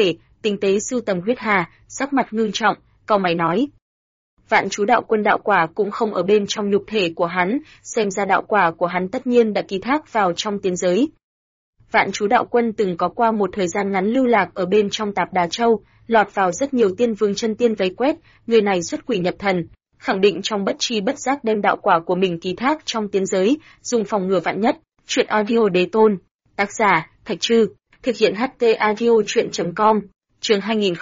tinh tế sưu tầm huyết hà, sắc mặt ngưng trọng, cau mày nói. Vạn chú đạo quân đạo quả cũng không ở bên trong nhục thể của hắn, xem ra đạo quả của hắn tất nhiên đã ký thác vào trong tiên giới. Vạn chú đạo quân từng có qua một thời gian ngắn lưu lạc ở bên trong Tạp Đà Châu, lọt vào rất nhiều tiên vương chân tiên vây quét, người này xuất quỷ nhập thần, khẳng định trong bất tri bất giác đem đạo quả của mình ký thác trong tiên giới, dùng phòng ngừa vạn nhất. Truyện audio đế tôn, tác giả Thạch Trư, thực hiện HT audio truyện.com, chương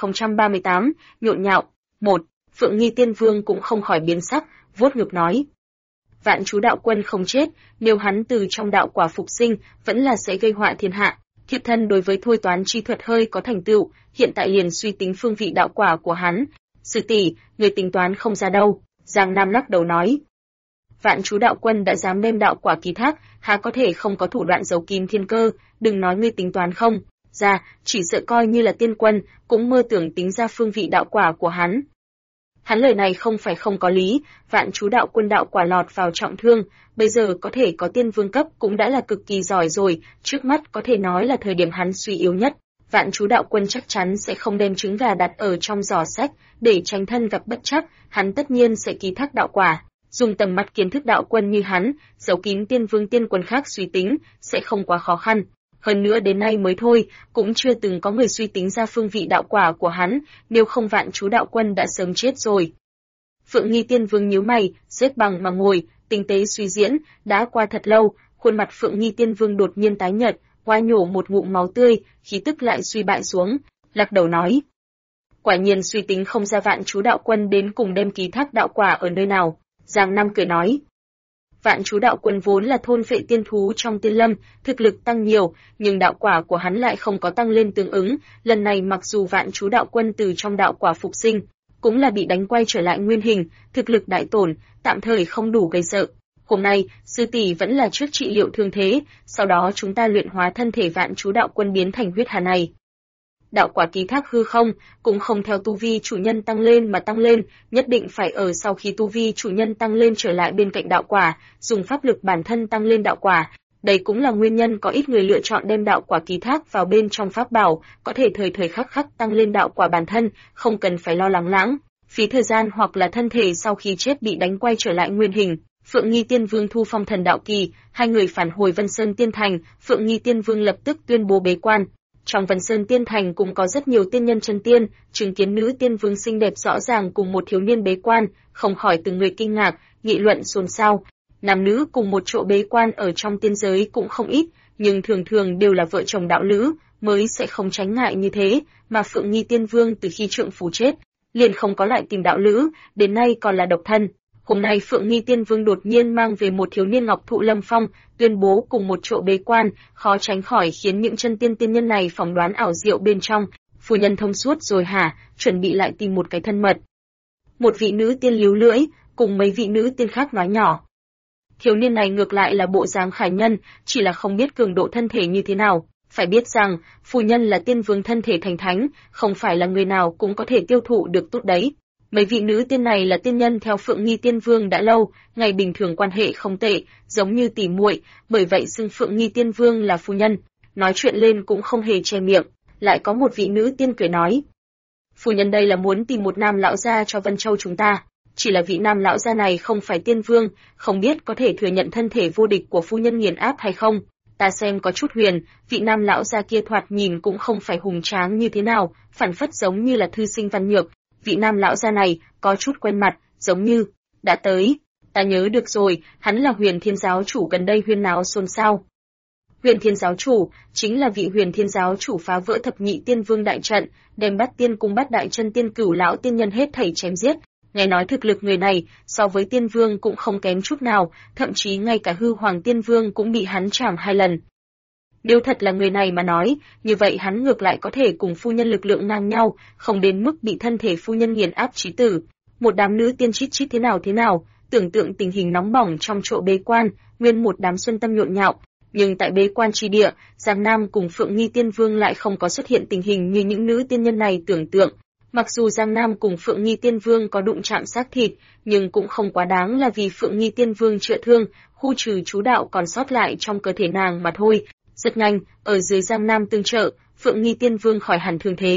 2038, nhộn nhạo. 1. Phượng Nghi Tiên Vương cũng không khỏi biến sắc, vuốt ngực nói. Vạn chú đạo quân không chết, nếu hắn từ trong đạo quả phục sinh, vẫn là sẽ gây họa thiên hạ. Thiếp thân đối với thôi toán chi thuật hơi có thành tựu, hiện tại liền suy tính phương vị đạo quả của hắn. Sư tỷ, người tính toán không ra đâu, Giang Nam lắc đầu nói. Vạn chú đạo quân đã dám đem đạo quả ký thác, há có thể không có thủ đoạn giấu kín thiên cơ, đừng nói ngươi tính toán không ra, chỉ sợ coi như là tiên quân, cũng mơ tưởng tính ra phương vị đạo quả của hắn. Hắn lời này không phải không có lý, vạn chú đạo quân đạo quả lọt vào trọng thương, bây giờ có thể có tiên vương cấp cũng đã là cực kỳ giỏi rồi, trước mắt có thể nói là thời điểm hắn suy yếu nhất. Vạn chú đạo quân chắc chắn sẽ không đem trứng gà đặt ở trong giỏ sách, để tránh thân gặp bất trắc, hắn tất nhiên sẽ ký thác đạo quả. Dùng tầm mắt kiến thức đạo quân như hắn, giấu kín tiên vương tiên quân khác suy tính, sẽ không quá khó khăn. Hơn nữa đến nay mới thôi, cũng chưa từng có người suy tính ra phương vị đạo quả của hắn, nếu không vạn chú đạo quân đã sớm chết rồi. Phượng Nghi Tiên Vương nhíu mày, xếp bằng mà ngồi, tinh tế suy diễn, đã qua thật lâu, khuôn mặt Phượng Nghi Tiên Vương đột nhiên tái nhợt, qua nhổ một ngụm máu tươi, khí tức lại suy bại xuống, lắc đầu nói. Quả nhiên suy tính không ra vạn chú đạo quân đến cùng đem ký thác đạo quả ở nơi nào. Giang Nam cười nói. Vạn chú đạo quân vốn là thôn phệ tiên thú trong tiên lâm, thực lực tăng nhiều, nhưng đạo quả của hắn lại không có tăng lên tương ứng, lần này mặc dù vạn chú đạo quân từ trong đạo quả phục sinh, cũng là bị đánh quay trở lại nguyên hình, thực lực đại tổn, tạm thời không đủ gây sợ. Hôm nay, sư tỷ vẫn là trước trị liệu thương thế, sau đó chúng ta luyện hóa thân thể vạn chú đạo quân biến thành huyết hà này. Đạo quả ký thác hư không, cũng không theo tu vi chủ nhân tăng lên mà tăng lên, nhất định phải ở sau khi tu vi chủ nhân tăng lên trở lại bên cạnh đạo quả, dùng pháp lực bản thân tăng lên đạo quả. Đây cũng là nguyên nhân có ít người lựa chọn đem đạo quả ký thác vào bên trong pháp bảo, có thể thời thời khắc khắc tăng lên đạo quả bản thân, không cần phải lo lắng lãng phí thời gian hoặc là thân thể sau khi chết bị đánh quay trở lại nguyên hình. Phượng Nghi Tiên Vương thu phong thần đạo kỳ, hai người phản hồi Vân Sơn Tiên Thành, Phượng Nghi Tiên Vương lập tức tuyên bố bế quan. Trong Vân Sơn Tiên Thành cũng có rất nhiều tiên nhân chân tiên, chứng kiến nữ tiên vương xinh đẹp rõ ràng cùng một thiếu niên bế quan, không khỏi từng người kinh ngạc, nghị luận xôn xao. Nam nữ cùng một chỗ bế quan ở trong tiên giới cũng không ít, nhưng thường thường đều là vợ chồng đạo lữ, mới sẽ không tránh ngại như thế, mà Phượng Nghi Tiên Vương từ khi trượng phu chết, liền không có lại tìm đạo lữ, đến nay còn là độc thân. Hôm nay Phượng Nghi Tiên Vương đột nhiên mang về một thiếu niên ngọc thụ lâm phong, tuyên bố cùng một chỗ bế quan, khó tránh khỏi khiến những chân tiên tiên nhân này phỏng đoán ảo diệu bên trong. Phu nhân thông suốt rồi hả, chuẩn bị lại tìm một cái thân mật. Một vị nữ tiên líu lưỡi, cùng mấy vị nữ tiên khác nói nhỏ. Thiếu niên này ngược lại là bộ dáng khải nhân, chỉ là không biết cường độ thân thể như thế nào. Phải biết rằng, phu nhân là tiên vương thân thể thành thánh, không phải là người nào cũng có thể tiêu thụ được tốt đấy. Mấy vị nữ tiên này là tiên nhân theo Phượng Nghi Tiên Vương đã lâu, ngày bình thường quan hệ không tệ, giống như tỉ muội, bởi vậy xưng Phượng Nghi Tiên Vương là phu nhân. Nói chuyện lên cũng không hề che miệng, lại có một vị nữ tiên cười nói. Phu nhân đây là muốn tìm một nam lão gia cho Vân Châu chúng ta, chỉ là vị nam lão gia này không phải tiên vương, không biết có thể thừa nhận thân thể vô địch của phu nhân nghiền áp hay không. Ta xem có chút huyền, vị nam lão gia kia thoạt nhìn cũng không phải hùng tráng như thế nào, phản phất giống như là thư sinh văn nhược. Vị nam lão gia này có chút quen mặt, giống như đã tới. Ta nhớ được rồi, hắn là Huyền Thiên giáo chủ gần đây huyên náo xôn xao. Huyền Thiên giáo chủ chính là vị Huyền Thiên giáo chủ phá vỡ thập nhị tiên vương đại trận, đem Bát Tiên cùng Bát Đại Chân Tiên Cửu lão tiên nhân hết thảy chém giết. Nghe nói thực lực người này so với tiên vương cũng không kém chút nào, thậm chí ngay cả hư hoàng tiên vương cũng bị hắn trảm 2 lần. Nếu thật là người này mà nói, như vậy hắn ngược lại có thể cùng phu nhân lực lượng ngang nhau, không đến mức bị thân thể phu nhân nghiền áp chí tử. Một đám nữ tiên chít chít thế nào, tưởng tượng tình hình nóng bỏng trong chỗ bế quan, nguyên một đám xuân tâm nhộn nhạo. Nhưng tại bế quan chi địa, Giang Nam cùng Phượng Nghi Tiên Vương lại không có xuất hiện tình hình như những nữ tiên nhân này tưởng tượng. Mặc dù Giang Nam cùng Phượng Nghi Tiên Vương có đụng chạm xác thịt, nhưng cũng không quá đáng là vì Phượng Nghi Tiên Vương chữa thương, khu trừ chú đạo còn sót lại trong cơ thể nàng mà thôi. Rất nhanh, ở dưới Giang Nam tương trợ, Phượng Nghi Tiên Vương khỏi hẳn thương thế.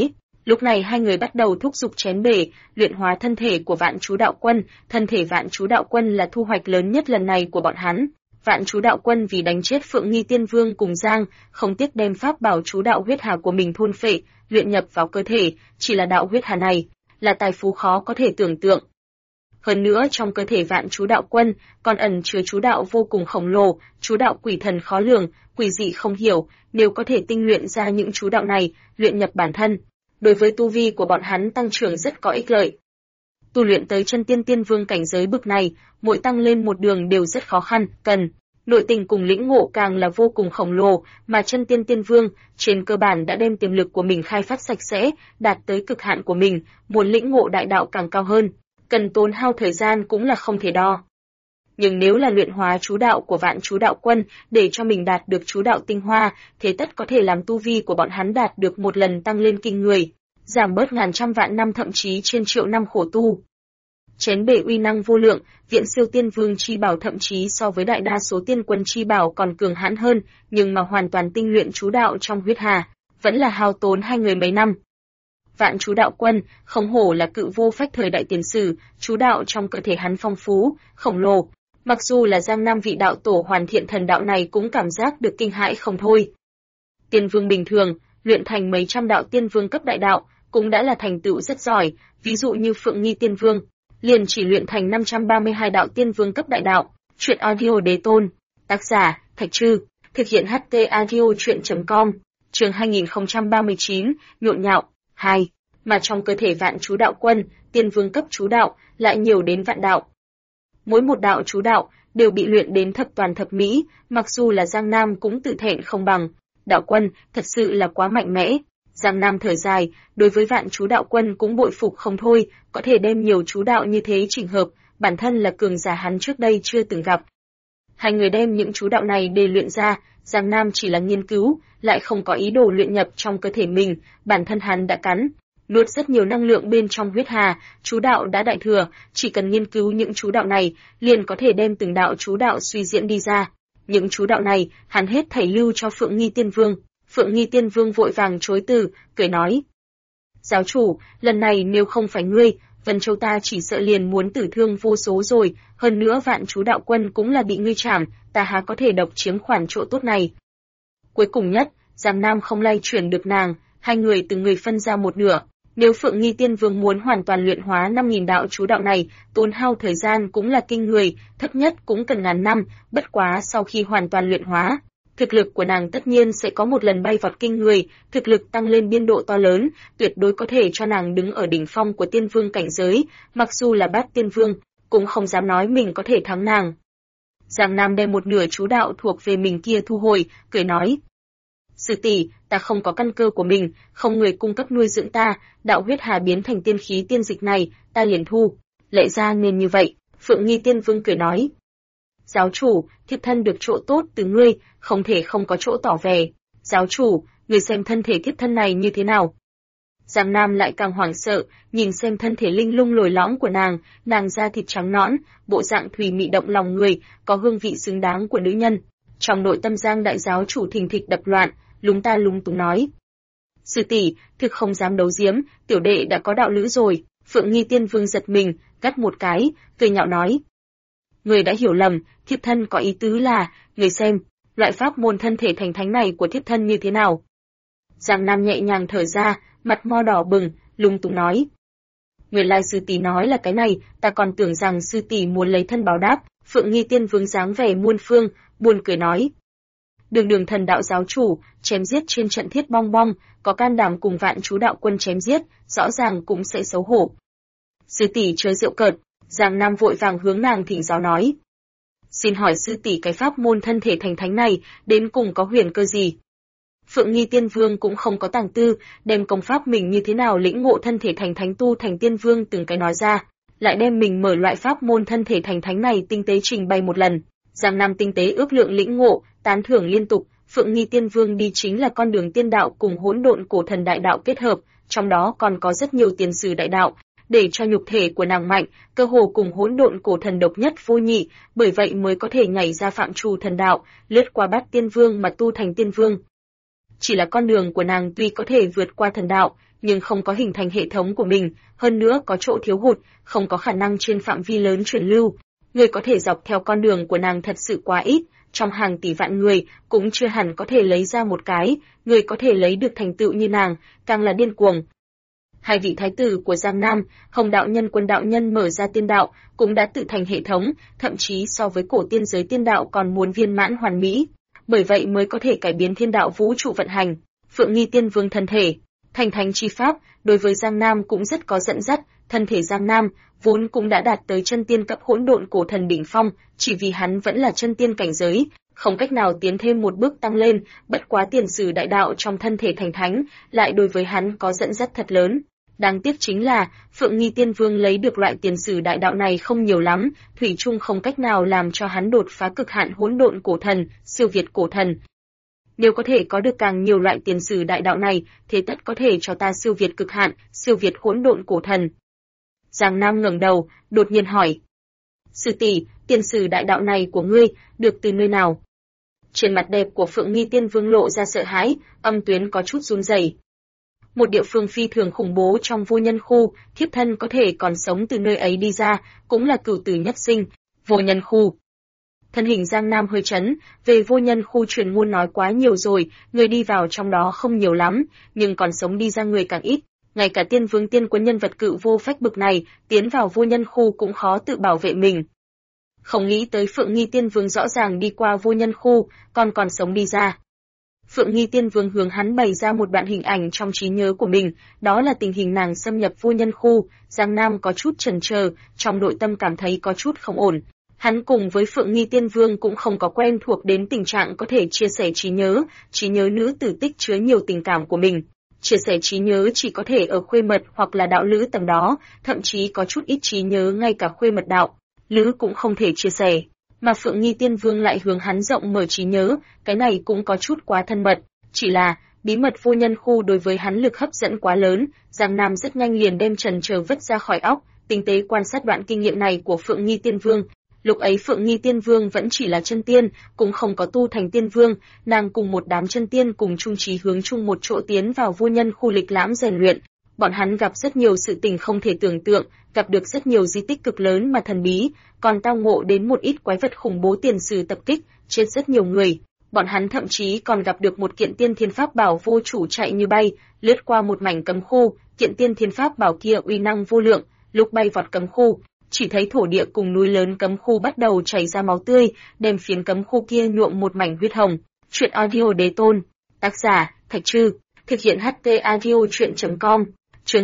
Lúc này hai người bắt đầu thúc giục chén bể, luyện hóa thân thể của Vạn Chú Đạo Quân, thân thể Vạn Chú Đạo Quân là thu hoạch lớn nhất lần này của bọn hắn. Vạn Chú Đạo Quân vì đánh chết Phượng Nghi Tiên Vương cùng Giang, không tiếc đem pháp bảo chú đạo huyết hà của mình thôn phệ, luyện nhập vào cơ thể, chỉ là đạo huyết hà này, là tài phú khó có thể tưởng tượng. Hơn nữa trong cơ thể Vạn Chú Đạo Quân còn ẩn chứa chú đạo vô cùng khổng lồ, chú đạo quỷ thần khó lường, quỷ dị không hiểu, nếu có thể tinh luyện ra những chú đạo này, luyện nhập bản thân, đối với tu vi của bọn hắn tăng trưởng rất có ích lợi. Tu luyện tới chân tiên tiên vương cảnh giới bực này, mỗi tăng lên một đường đều rất khó khăn, cần nội tình cùng lĩnh ngộ càng là vô cùng khổng lồ, mà chân tiên tiên vương trên cơ bản đã đem tiềm lực của mình khai phát sạch sẽ, đạt tới cực hạn của mình, muốn lĩnh ngộ đại đạo càng cao hơn, cần tốn hao thời gian cũng là không thể đo. Nhưng nếu là luyện hóa chú đạo của Vạn Chú Đạo Quân để cho mình đạt được chú đạo tinh hoa, thế tất có thể làm tu vi của bọn hắn đạt được một lần tăng lên kinh người, giảm bớt ngàn trăm vạn năm thậm chí trên triệu năm khổ tu. Chén bể uy năng vô lượng, Viện Siêu Tiên Vương chi bảo thậm chí so với đại đa số tiên quân chi bảo còn cường hãn hơn, nhưng mà hoàn toàn tinh luyện chú đạo trong huyết hà, vẫn là hao tốn hai người mấy năm. Vạn Chú Đạo Quân, không hổ là cự vô phách thời đại tiền sử, chú đạo trong cơ thể hắn phong phú, khổng lồ. Mặc dù là Giang Nam vị đạo tổ hoàn thiện thần đạo này cũng cảm giác được kinh hãi không thôi. Tiên vương bình thường, luyện thành mấy trăm đạo tiên vương cấp đại đạo, cũng đã là thành tựu rất giỏi, ví dụ như Phượng Nghi Tiên Vương, liền chỉ luyện thành 532 đạo tiên vương cấp đại đạo. Truyện audio đế tôn, tác giả, Thạch Trư, thực hiện HT audio truyện.com, chương 2039, nhộn nhạo, 2, mà trong cơ thể Vạn Chú Đạo Quân, tiên vương cấp chú đạo, lại nhiều đến vạn đạo. Mỗi một đạo chú đạo đều bị luyện đến thập toàn thập mỹ, mặc dù là Giang Nam cũng tự thẹn không bằng. Đạo Quân thật sự là quá mạnh mẽ. Giang Nam thở dài, đối với Vạn Chú Đạo Quân cũng bội phục không thôi, có thể đem nhiều chú đạo như thế chỉnh hợp, bản thân là cường giả hắn trước đây chưa từng gặp. Hai người đem những chú đạo này để luyện ra, Giang Nam chỉ là nghiên cứu, lại không có ý đồ luyện nhập trong cơ thể mình, bản thân hắn đã cắn nuốt rất nhiều năng lượng bên trong huyết hà, chú đạo đã đại thừa, chỉ cần nghiên cứu những chú đạo này, liền có thể đem từng đạo chú đạo suy diễn đi ra. Những chú đạo này, hắn hết thảy lưu cho Phượng Nghi Tiên Vương. Phượng Nghi Tiên Vương vội vàng chối từ, cười nói: "Giáo chủ, lần này nếu không phải ngươi, Vân Châu ta chỉ sợ liền muốn tử thương vô số rồi, hơn nữa Vạn Chú Đạo Quân cũng là bị ngươi trảm, ta há có thể độc chiếm khoản chỗ tốt này." Cuối cùng nhất, Giang Nam không lay chuyển được nàng, hai người từng người phân ra một nửa. Nếu Phượng Nghi Tiên Vương muốn hoàn toàn luyện hóa 5.000 đạo chú đạo này, tốn hao thời gian cũng là kinh người, thấp nhất cũng cần ngàn năm, bất quá sau khi hoàn toàn luyện hóa, thực lực của nàng tất nhiên sẽ có một lần bay vọt kinh người, thực lực tăng lên biên độ to lớn, tuyệt đối có thể cho nàng đứng ở đỉnh phong của tiên vương cảnh giới, mặc dù là Bát Tiên Vương, cũng không dám nói mình có thể thắng nàng. Giang Nam đem một nửa chú đạo thuộc về mình kia thu hồi, cười nói: "Sư tỷ, ta không có căn cơ của mình, không người cung cấp nuôi dưỡng ta, đạo huyết hà biến thành tiên khí tiên dịch này, ta liền thu." "Lẽ ra nên như vậy." Phượng Nghi Tiên Vương cười nói: "Giáo chủ, thiếp thân được chỗ tốt từ ngươi, không thể không có chỗ tỏ vẻ. Giáo chủ, người xem thân thể thiếp thân này như thế nào?" Giang Nam lại càng hoảng sợ, nhìn xem thân thể linh lung lồi lõm của nàng da thịt trắng nõn, bộ dạng thùy mị động lòng người, có hương vị xứng đáng của nữ nhân. Trong nội tâm Giang đại giáo chủ thình thịch đập loạn, lúng ta lúng túng nói: "Sư tỷ, thực không dám đấu giếm, tiểu đệ đã có đạo lữ rồi." Phượng Nghi Tiên Vương giật mình, gắt một cái, cười nhạo nói: "Người đã hiểu lầm, thiếp thân có ý tứ là, người xem, loại pháp môn thân thể thành thánh này của thiếp thân như thế nào?" Giang Nam nhẹ nhàng thở ra, mặt mo đỏ bừng, lúng túng nói: "Nguyên lai sư tỷ nói là cái này, ta còn tưởng rằng sư tỷ muốn lấy thân báo đáp." Phượng Nghi Tiên Vương dáng vẻ muôn phương, buồn cười nói: "Đường thần đạo giáo chủ, chém giết trên trận Thiết Bong Bong, có can đảm cùng Vạn Chú Đạo Quân chém giết, rõ ràng cũng sẽ xấu hổ." "Sư tỷ chớ giễu cợt." Giang Nam vội vàng hướng nàng thỉnh giáo nói: "Xin hỏi sư tỷ cái pháp môn thân thể thành thánh này, đến cùng có huyền cơ gì?" Phượng Nghi Tiên Vương cũng không có tàng tư, đem công pháp mình như thế nào lĩnh ngộ thân thể thành thánh tu thành tiên vương từng cái nói ra, lại đem mình mở loại pháp môn thân thể thành thánh này tinh tế trình bày một lần. Giang Nam tinh tế ước lượng lĩnh ngộ, tán thưởng liên tục. Phượng Nghi Tiên Vương đi chính là con đường tiên đạo cùng hỗn độn cổ thần đại đạo kết hợp, trong đó còn có rất nhiều tiền sử đại đạo, để cho nhục thể của nàng mạnh, cơ hồ cùng hỗn độn cổ thần độc nhất vô nhị, bởi vậy mới có thể nhảy ra phạm trù thần đạo, lướt qua Bát Tiên Vương mà tu thành tiên vương. Chỉ là con đường của nàng tuy có thể vượt qua thần đạo, nhưng không có hình thành hệ thống của mình, hơn nữa có chỗ thiếu hụt, không có khả năng trên phạm vi lớn truyền lưu. Người có thể dọc theo con đường của nàng thật sự quá ít, trong hàng tỷ vạn người cũng chưa hẳn có thể lấy ra một cái, người có thể lấy được thành tựu như nàng, càng là điên cuồng. Hai vị thái tử của Giang Nam, Hồng đạo nhân Quân đạo nhân mở ra tiên đạo, cũng đã tự thành hệ thống, thậm chí so với cổ tiên giới tiên đạo còn muốn viên mãn hoàn mỹ, bởi vậy mới có thể cải biến thiên đạo vũ trụ vận hành. Phượng Nghi Tiên Vương thân thể, thành thánh chi pháp, đối với Giang Nam cũng rất có dẫn dắt, thân thể Giang Nam vốn cũng đã đạt tới chân tiên cấp hỗn độn cổ thần đỉnh phong, chỉ vì hắn vẫn là chân tiên cảnh giới, không cách nào tiến thêm một bước tăng lên, bất quá tiền sử đại đạo trong thân thể thành thánh, lại đối với hắn có dẫn dắt thật lớn. Đáng tiếc chính là, Phượng Nghi Tiên Vương lấy được loại tiền sử đại đạo này không nhiều lắm, thủy chung không cách nào làm cho hắn đột phá cực hạn hỗn độn cổ thần, siêu việt cổ thần. Nếu có thể có được càng nhiều loại tiền sử đại đạo này, thế tất có thể cho ta siêu việt cực hạn, siêu việt hỗn độn cổ thần. Giang Nam ngẩng đầu, đột nhiên hỏi: "Sư tỷ, tiền sử đại đạo này của ngươi được từ nơi nào?" Trên mặt đẹp của Phượng Nghi Tiên Vương lộ ra sợ hãi, âm tuyến có chút run rẩy. Một địa phương phi thường khủng bố trong vô nhân khu, thiếp thân có thể còn sống từ nơi ấy đi ra, cũng là cửu tử nhất sinh, vô nhân khu. Thân hình Giang Nam hơi chấn, về vô nhân khu truyền ngôn nói quá nhiều rồi, người đi vào trong đó không nhiều lắm, nhưng còn sống đi ra người càng ít. Ngay cả tiên vương tiên quân nhân vật cự vô phách bực này, tiến vào vô nhân khu cũng khó tự bảo vệ mình. Không nghĩ tới Phượng Nghi Tiên Vương rõ ràng đi qua vô nhân khu, còn sống đi ra. Phượng Nghi Tiên Vương hướng hắn bày ra một đoạn hình ảnh trong trí nhớ của mình, đó là tình hình nàng xâm nhập vô nhân khu. Giang Nam có chút chần chờ, trong nội tâm cảm thấy có chút không ổn. Hắn cùng với Phượng Nghi Tiên Vương cũng không có quen thuộc đến tình trạng có thể chia sẻ trí nhớ nữ tử tích chứa nhiều tình cảm của mình. Chia sẻ trí nhớ chỉ có thể ở khuê mật hoặc là đạo lữ tầng đó, thậm chí có chút ít trí nhớ ngay cả khuê mật đạo lữ cũng không thể chia sẻ. Mà Phượng Nghi Tiên Vương lại hướng hắn rộng mở trí nhớ, cái này cũng có chút quá thân mật, chỉ là bí mật vô nhân khu đối với hắn lực hấp dẫn quá lớn, Giang Nam rất nhanh liền đem trần chờ vứt ra khỏi óc, tinh tế quan sát đoạn kinh nghiệm này của Phượng Nghi Tiên Vương. Lúc ấy Phượng Nghi Tiên Vương vẫn chỉ là chân tiên, cũng không có tu thành tiên vương, nàng cùng một đám chân tiên cùng chung chí hướng chung một chỗ tiến vào vô nhân khu lịch lãm rèn luyện. Bọn hắn gặp rất nhiều sự tình không thể tưởng tượng, gặp được rất nhiều di tích cực lớn mà thần bí, còn tao ngộ đến một ít quái vật khủng bố tiền sử tập kích, chết rất nhiều người. Bọn hắn thậm chí còn gặp được một kiện tiên thiên pháp bảo vô chủ chạy như bay, lướt qua một mảnh cấm khu, kiện tiên thiên pháp bảo kia uy năng vô lượng, lúc bay vọt cấm khu, chỉ thấy thổ địa cùng núi lớn cấm khu bắt đầu chảy ra máu tươi, đem phiến cấm khu kia nhuộm một mảnh huyết hồng. Truyện audio đế tôn, tác giả Thạch Trư, thực hiện HT audio truyện.com. Chương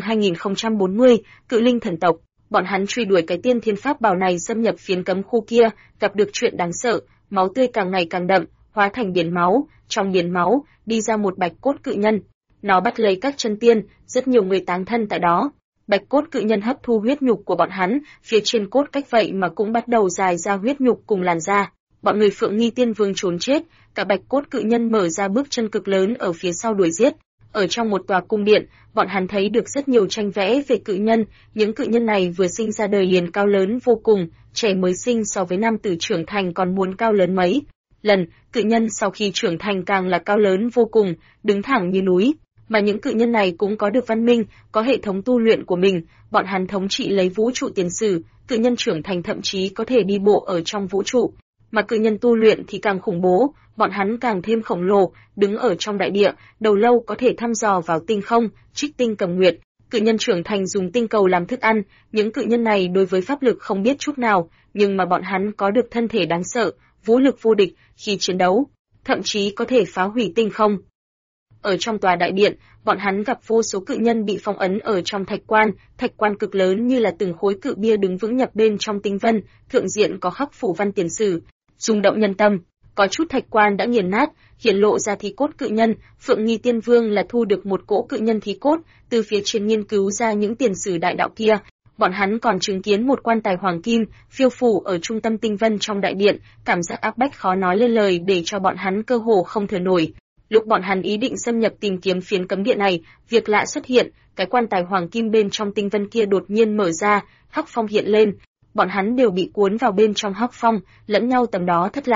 2040, Cự Linh thần tộc. Bọn hắn truy đuổi cái tiên thiên pháp bảo này xâm nhập phiến cấm khu kia, gặp được chuyện đáng sợ, máu tươi càng ngày càng đậm, hóa thành biển máu, trong biển máu đi ra một bạch cốt cự nhân. Nó bắt lấy các chân tiên, rất nhiều người táng thân tại đó. Bạch cốt cự nhân hấp thu huyết nhục của bọn hắn, phía trên cốt cách vậy mà cũng bắt đầu dài ra huyết nhục cùng làn da. Bọn người Phượng Nghi Tiên Vương trốn chết, cả bạch cốt cự nhân mở ra bước chân cực lớn ở phía sau đuổi giết. Ở trong một tòa cung điện, bọn hắn thấy được rất nhiều tranh vẽ về cự nhân, những cự nhân này vừa sinh ra đời liền cao lớn vô cùng, trẻ mới sinh so với nam tử trưởng thành còn muốn cao lớn mấy lần, cự nhân sau khi trưởng thành càng là cao lớn vô cùng, đứng thẳng như núi. Mà những cự nhân này cũng có được văn minh, có hệ thống tu luyện của mình, bọn hắn thống trị lấy vũ trụ tiền sử, cự nhân trưởng thành thậm chí có thể đi bộ ở trong vũ trụ. Mà cự nhân tu luyện thì càng khủng bố, bọn hắn càng thêm khổng lồ, đứng ở trong đại địa, đầu lâu có thể thăm dò vào tinh không, trích tinh cầm nguyệt. Cự nhân trưởng thành dùng tinh cầu làm thức ăn, những cự nhân này đối với pháp lực không biết chút nào, nhưng mà bọn hắn có được thân thể đáng sợ, vũ lực vô địch, khi chiến đấu, thậm chí có thể phá hủy tinh không. Ở trong tòa đại điện, bọn hắn gặp vô số cự nhân bị phong ấn ở trong thạch quan cực lớn như là từng khối cự bia đứng vững nhập bên trong tinh vân, thượng diện có khắc phủ văn tiền sử, rung động nhân tâm. Có chút thạch quan đã nghiền nát, hiển lộ ra thi cốt cự nhân. Phượng Nghi Tiên Vương là thu được một cỗ cự nhân thi cốt, từ phía trên nghiên cứu ra những tiền sử đại đạo kia. Bọn hắn còn chứng kiến một quan tài hoàng kim phiêu phù ở trung tâm tinh vân trong đại điện, cảm giác áp bách khó nói lên lời để cho bọn hắn cơ hồ không thở nổi. Lúc bọn hắn ý định xâm nhập tìm kiếm phiến cấm địa này, việc lạ xuất hiện, cái quan tài hoàng kim bên trong tinh vân kia đột nhiên mở ra, hắc phong hiện lên, bọn hắn đều bị cuốn vào bên trong hắc phong, lẫn nhau tầm đó thất lạc.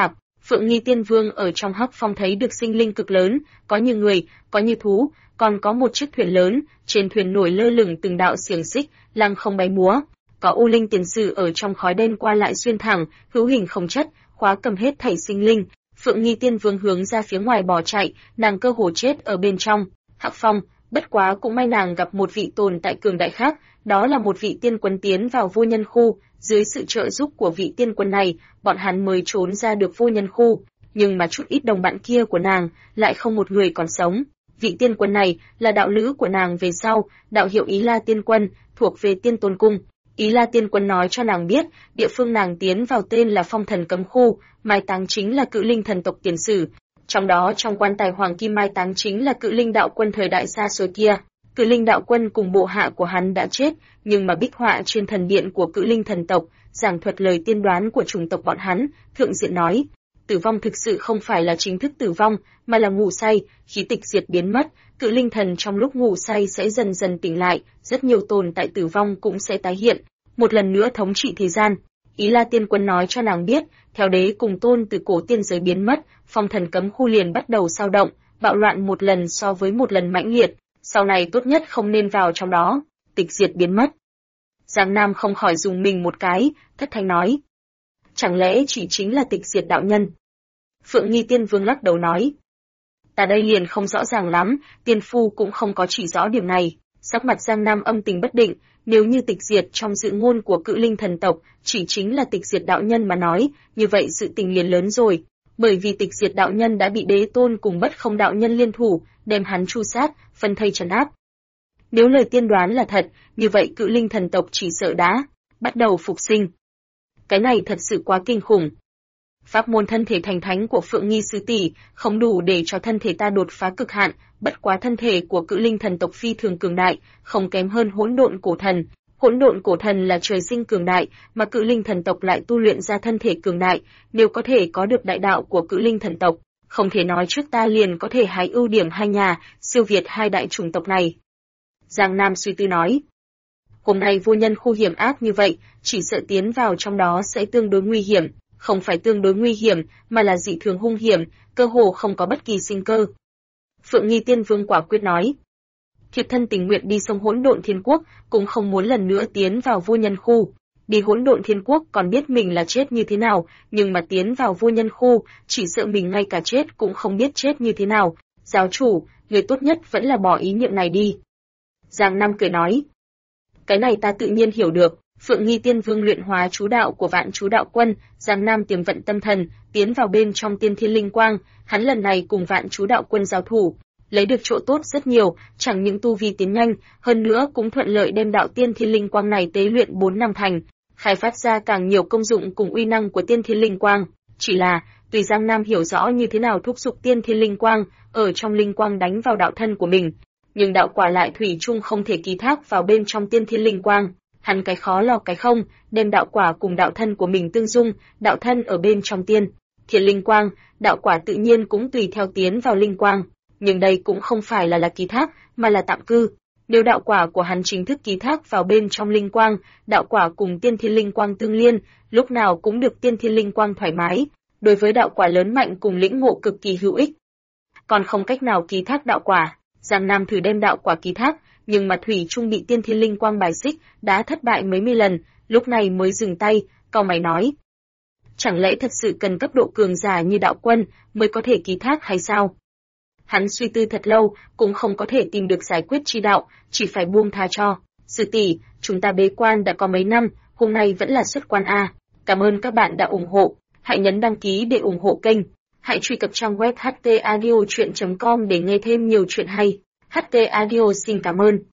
Phượng Nghi Tiên Vương ở trong Hắc Phong thấy được sinh linh cực lớn, có như người, có như thú, còn có một chiếc thuyền lớn, trên thuyền nổi lơ lửng từng đạo xiềng xích, lăng không bay múa. Có U Linh tiền sử ở trong khói đen qua lại xuyên thẳng, hữu hình không chất, khóa cầm hết thảy sinh linh. Phượng Nghi Tiên Vương hướng ra phía ngoài bỏ chạy, nàng cơ hồ chết ở bên trong Hắc Phong, bất quá cũng may nàng gặp một vị tồn tại cường đại khác, đó là một vị tiên quân tiến vào vô nhân khu, dưới sự trợ giúp của vị tiên quân này, bọn hắn mới trốn ra được vô nhân khu, nhưng mà chút ít đồng bạn kia của nàng lại không một người còn sống. Vị tiên quân này là đạo lữ của nàng về sau, đạo hiệu Ý La Tiên Quân, thuộc về Tiên Tôn Cung. Ý La Tiên Quân nói cho nàng biết, địa phương nàng tiến vào tên là Phong Thần Cấm Khu, mai táng chính là Cự Linh thần tộc tiền sử. Trong đó trong quan tài hoàng kim mai táng chính là Cự Linh đạo quân thời đại xa xôi kia. Cự Linh đạo quân cùng bộ hạ của hắn đã chết, nhưng mà bích họa trên thần điện của Cự Linh thần tộc, giảng thuật lời tiên đoán của chủng tộc bọn hắn, thượng diện nói, tử vong thực sự không phải là chính thức tử vong, mà là ngủ say, khí tịch diệt biến mất, Cự Linh thần trong lúc ngủ say sẽ dần dần tỉnh lại, rất nhiều tồn tại tử vong cũng sẽ tái hiện, một lần nữa thống trị thế gian. Ý La Tiên Quân nói cho nàng biết, theo đế cùng tôn từ cổ tiên giới biến mất, Phong Thần Cấm Khu liền bắt đầu sao động, bạo loạn một lần so với một lần mãnh liệt, sau này tốt nhất không nên vào trong đó, tịch diệt biến mất. Giang Nam không khỏi dùng mình một cái, thất thanh nói. Chẳng lẽ chỉ chính là tịch diệt đạo nhân? Phượng Nghi Tiên Vương lắc đầu nói. Ta đây liền không rõ ràng lắm, tiên phu cũng không có chỉ rõ điểm này. Sắc mặt Giang Nam âm tình bất định, nếu như tịch diệt trong dự ngôn của Cự Linh thần tộc chỉ chính là tịch diệt đạo nhân mà nói, như vậy sự tình liền lớn rồi. Bởi vì tịch diệt đạo nhân đã bị đế tôn cùng bất không đạo nhân liên thủ, đem hắn tru sát, phân thây trấn áp. Nếu lời tiên đoán là thật, như vậy Cự Linh thần tộc chỉ sợ đã bắt đầu phục sinh. Cái này thật sự quá kinh khủng. Pháp môn thân thể thành thánh của Phượng Nghi sư tỷ không đủ để cho thân thể ta đột phá cực hạn, bất quá thân thể của Cự Linh thần tộc phi thường cường đại, không kém hơn Hỗn Độn cổ thần. Hỗn Độn cổ thần là trời sinh cường đại, mà Cự Linh thần tộc lại tu luyện ra thân thể cường đại, nếu có thể có được đại đạo của Cự Linh thần tộc, không thể nói trước ta liền có thể hái ưu điểm hai nhà, siêu việt hai đại chủng tộc này. Giang Nam suy tư nói. Hôm nay vô nhân khu hiểm ác như vậy, chỉ sợ tiến vào trong đó sẽ tương đối nguy hiểm, không phải tương đối nguy hiểm, mà là dị thường hung hiểm, cơ hồ không có bất kỳ sinh cơ. Phượng Nghi Tiên Vương quả quyết nói. Thiệp thân tình nguyện đi sông Hỗn Độn Thiên Quốc, cũng không muốn lần nữa tiến vào vô nhân khu. Đi Hỗn Độn Thiên Quốc còn biết mình là chết như thế nào, nhưng mà tiến vào vô nhân khu, chỉ sợ mình ngay cả chết cũng không biết chết như thế nào. Giáo chủ, người tốt nhất vẫn là bỏ ý niệm này đi. Giang Nam cười nói. Cái này ta tự nhiên hiểu được. Phượng Nghi Tiên Vương luyện hóa chú đạo của Vạn Chú Đạo Quân, Giang Nam tiềm vận tâm thần, tiến vào bên trong Tiên Thiên Linh Quang, hắn lần này cùng Vạn Chú Đạo Quân giao thủ, lấy được chỗ tốt rất nhiều, chẳng những tu vi tiến nhanh, hơn nữa cũng thuận lợi đem đạo Tiên Thiên Linh Quang này tế luyện 4 năm thành, khai phát ra càng nhiều công dụng cùng uy năng của Tiên Thiên Linh Quang. Chỉ là, tùy Giang Nam hiểu rõ như thế nào thúc giục Tiên Thiên Linh Quang, ở trong Linh Quang đánh vào đạo thân của mình, nhưng đạo quả lại thủy chung không thể ký thác vào bên trong Tiên Thiên Linh Quang. Hắn cái khó lò cái không, đem đạo quả cùng đạo thân của mình tương dung, đạo thân ở bên trong Tiên Thiên Linh Quang, đạo quả tự nhiên cũng tùy theo tiến vào Linh Quang, nhưng đây cũng không phải là ký thác, mà là tạm cư. Nếu đạo quả của hắn chính thức ký thác vào bên trong Linh Quang, đạo quả cùng Tiên Thiên Linh Quang tương liên, lúc nào cũng được Tiên Thiên Linh Quang thoải mái, đối với đạo quả lớn mạnh cùng lĩnh ngộ cực kỳ hữu ích. Còn không cách nào ký thác đạo quả, Giang Nam thử đem đạo quả ký thác, nhưng mà thủy chung bị Tiên Thiên Linh Quang bài xích, đã thất bại mấy mươi lần, lúc này mới dừng tay, cau mày nói. Chẳng lẽ thật sự cần cấp độ cường giả như đạo quân mới có thể ký thác hay sao? Hắn suy tư thật lâu, cũng không có thể tìm được giải quyết chi đạo, chỉ phải buông tha cho. Sư tỷ, chúng ta bế quan đã có mấy năm, hôm nay vẫn là xuất quan a. Cảm ơn các bạn đã ủng hộ, hãy nhấn đăng ký để ủng hộ kênh. Hãy truy cập trang web htaudio.com để nghe thêm nhiều chuyện hay. HT Audio xin cảm ơn.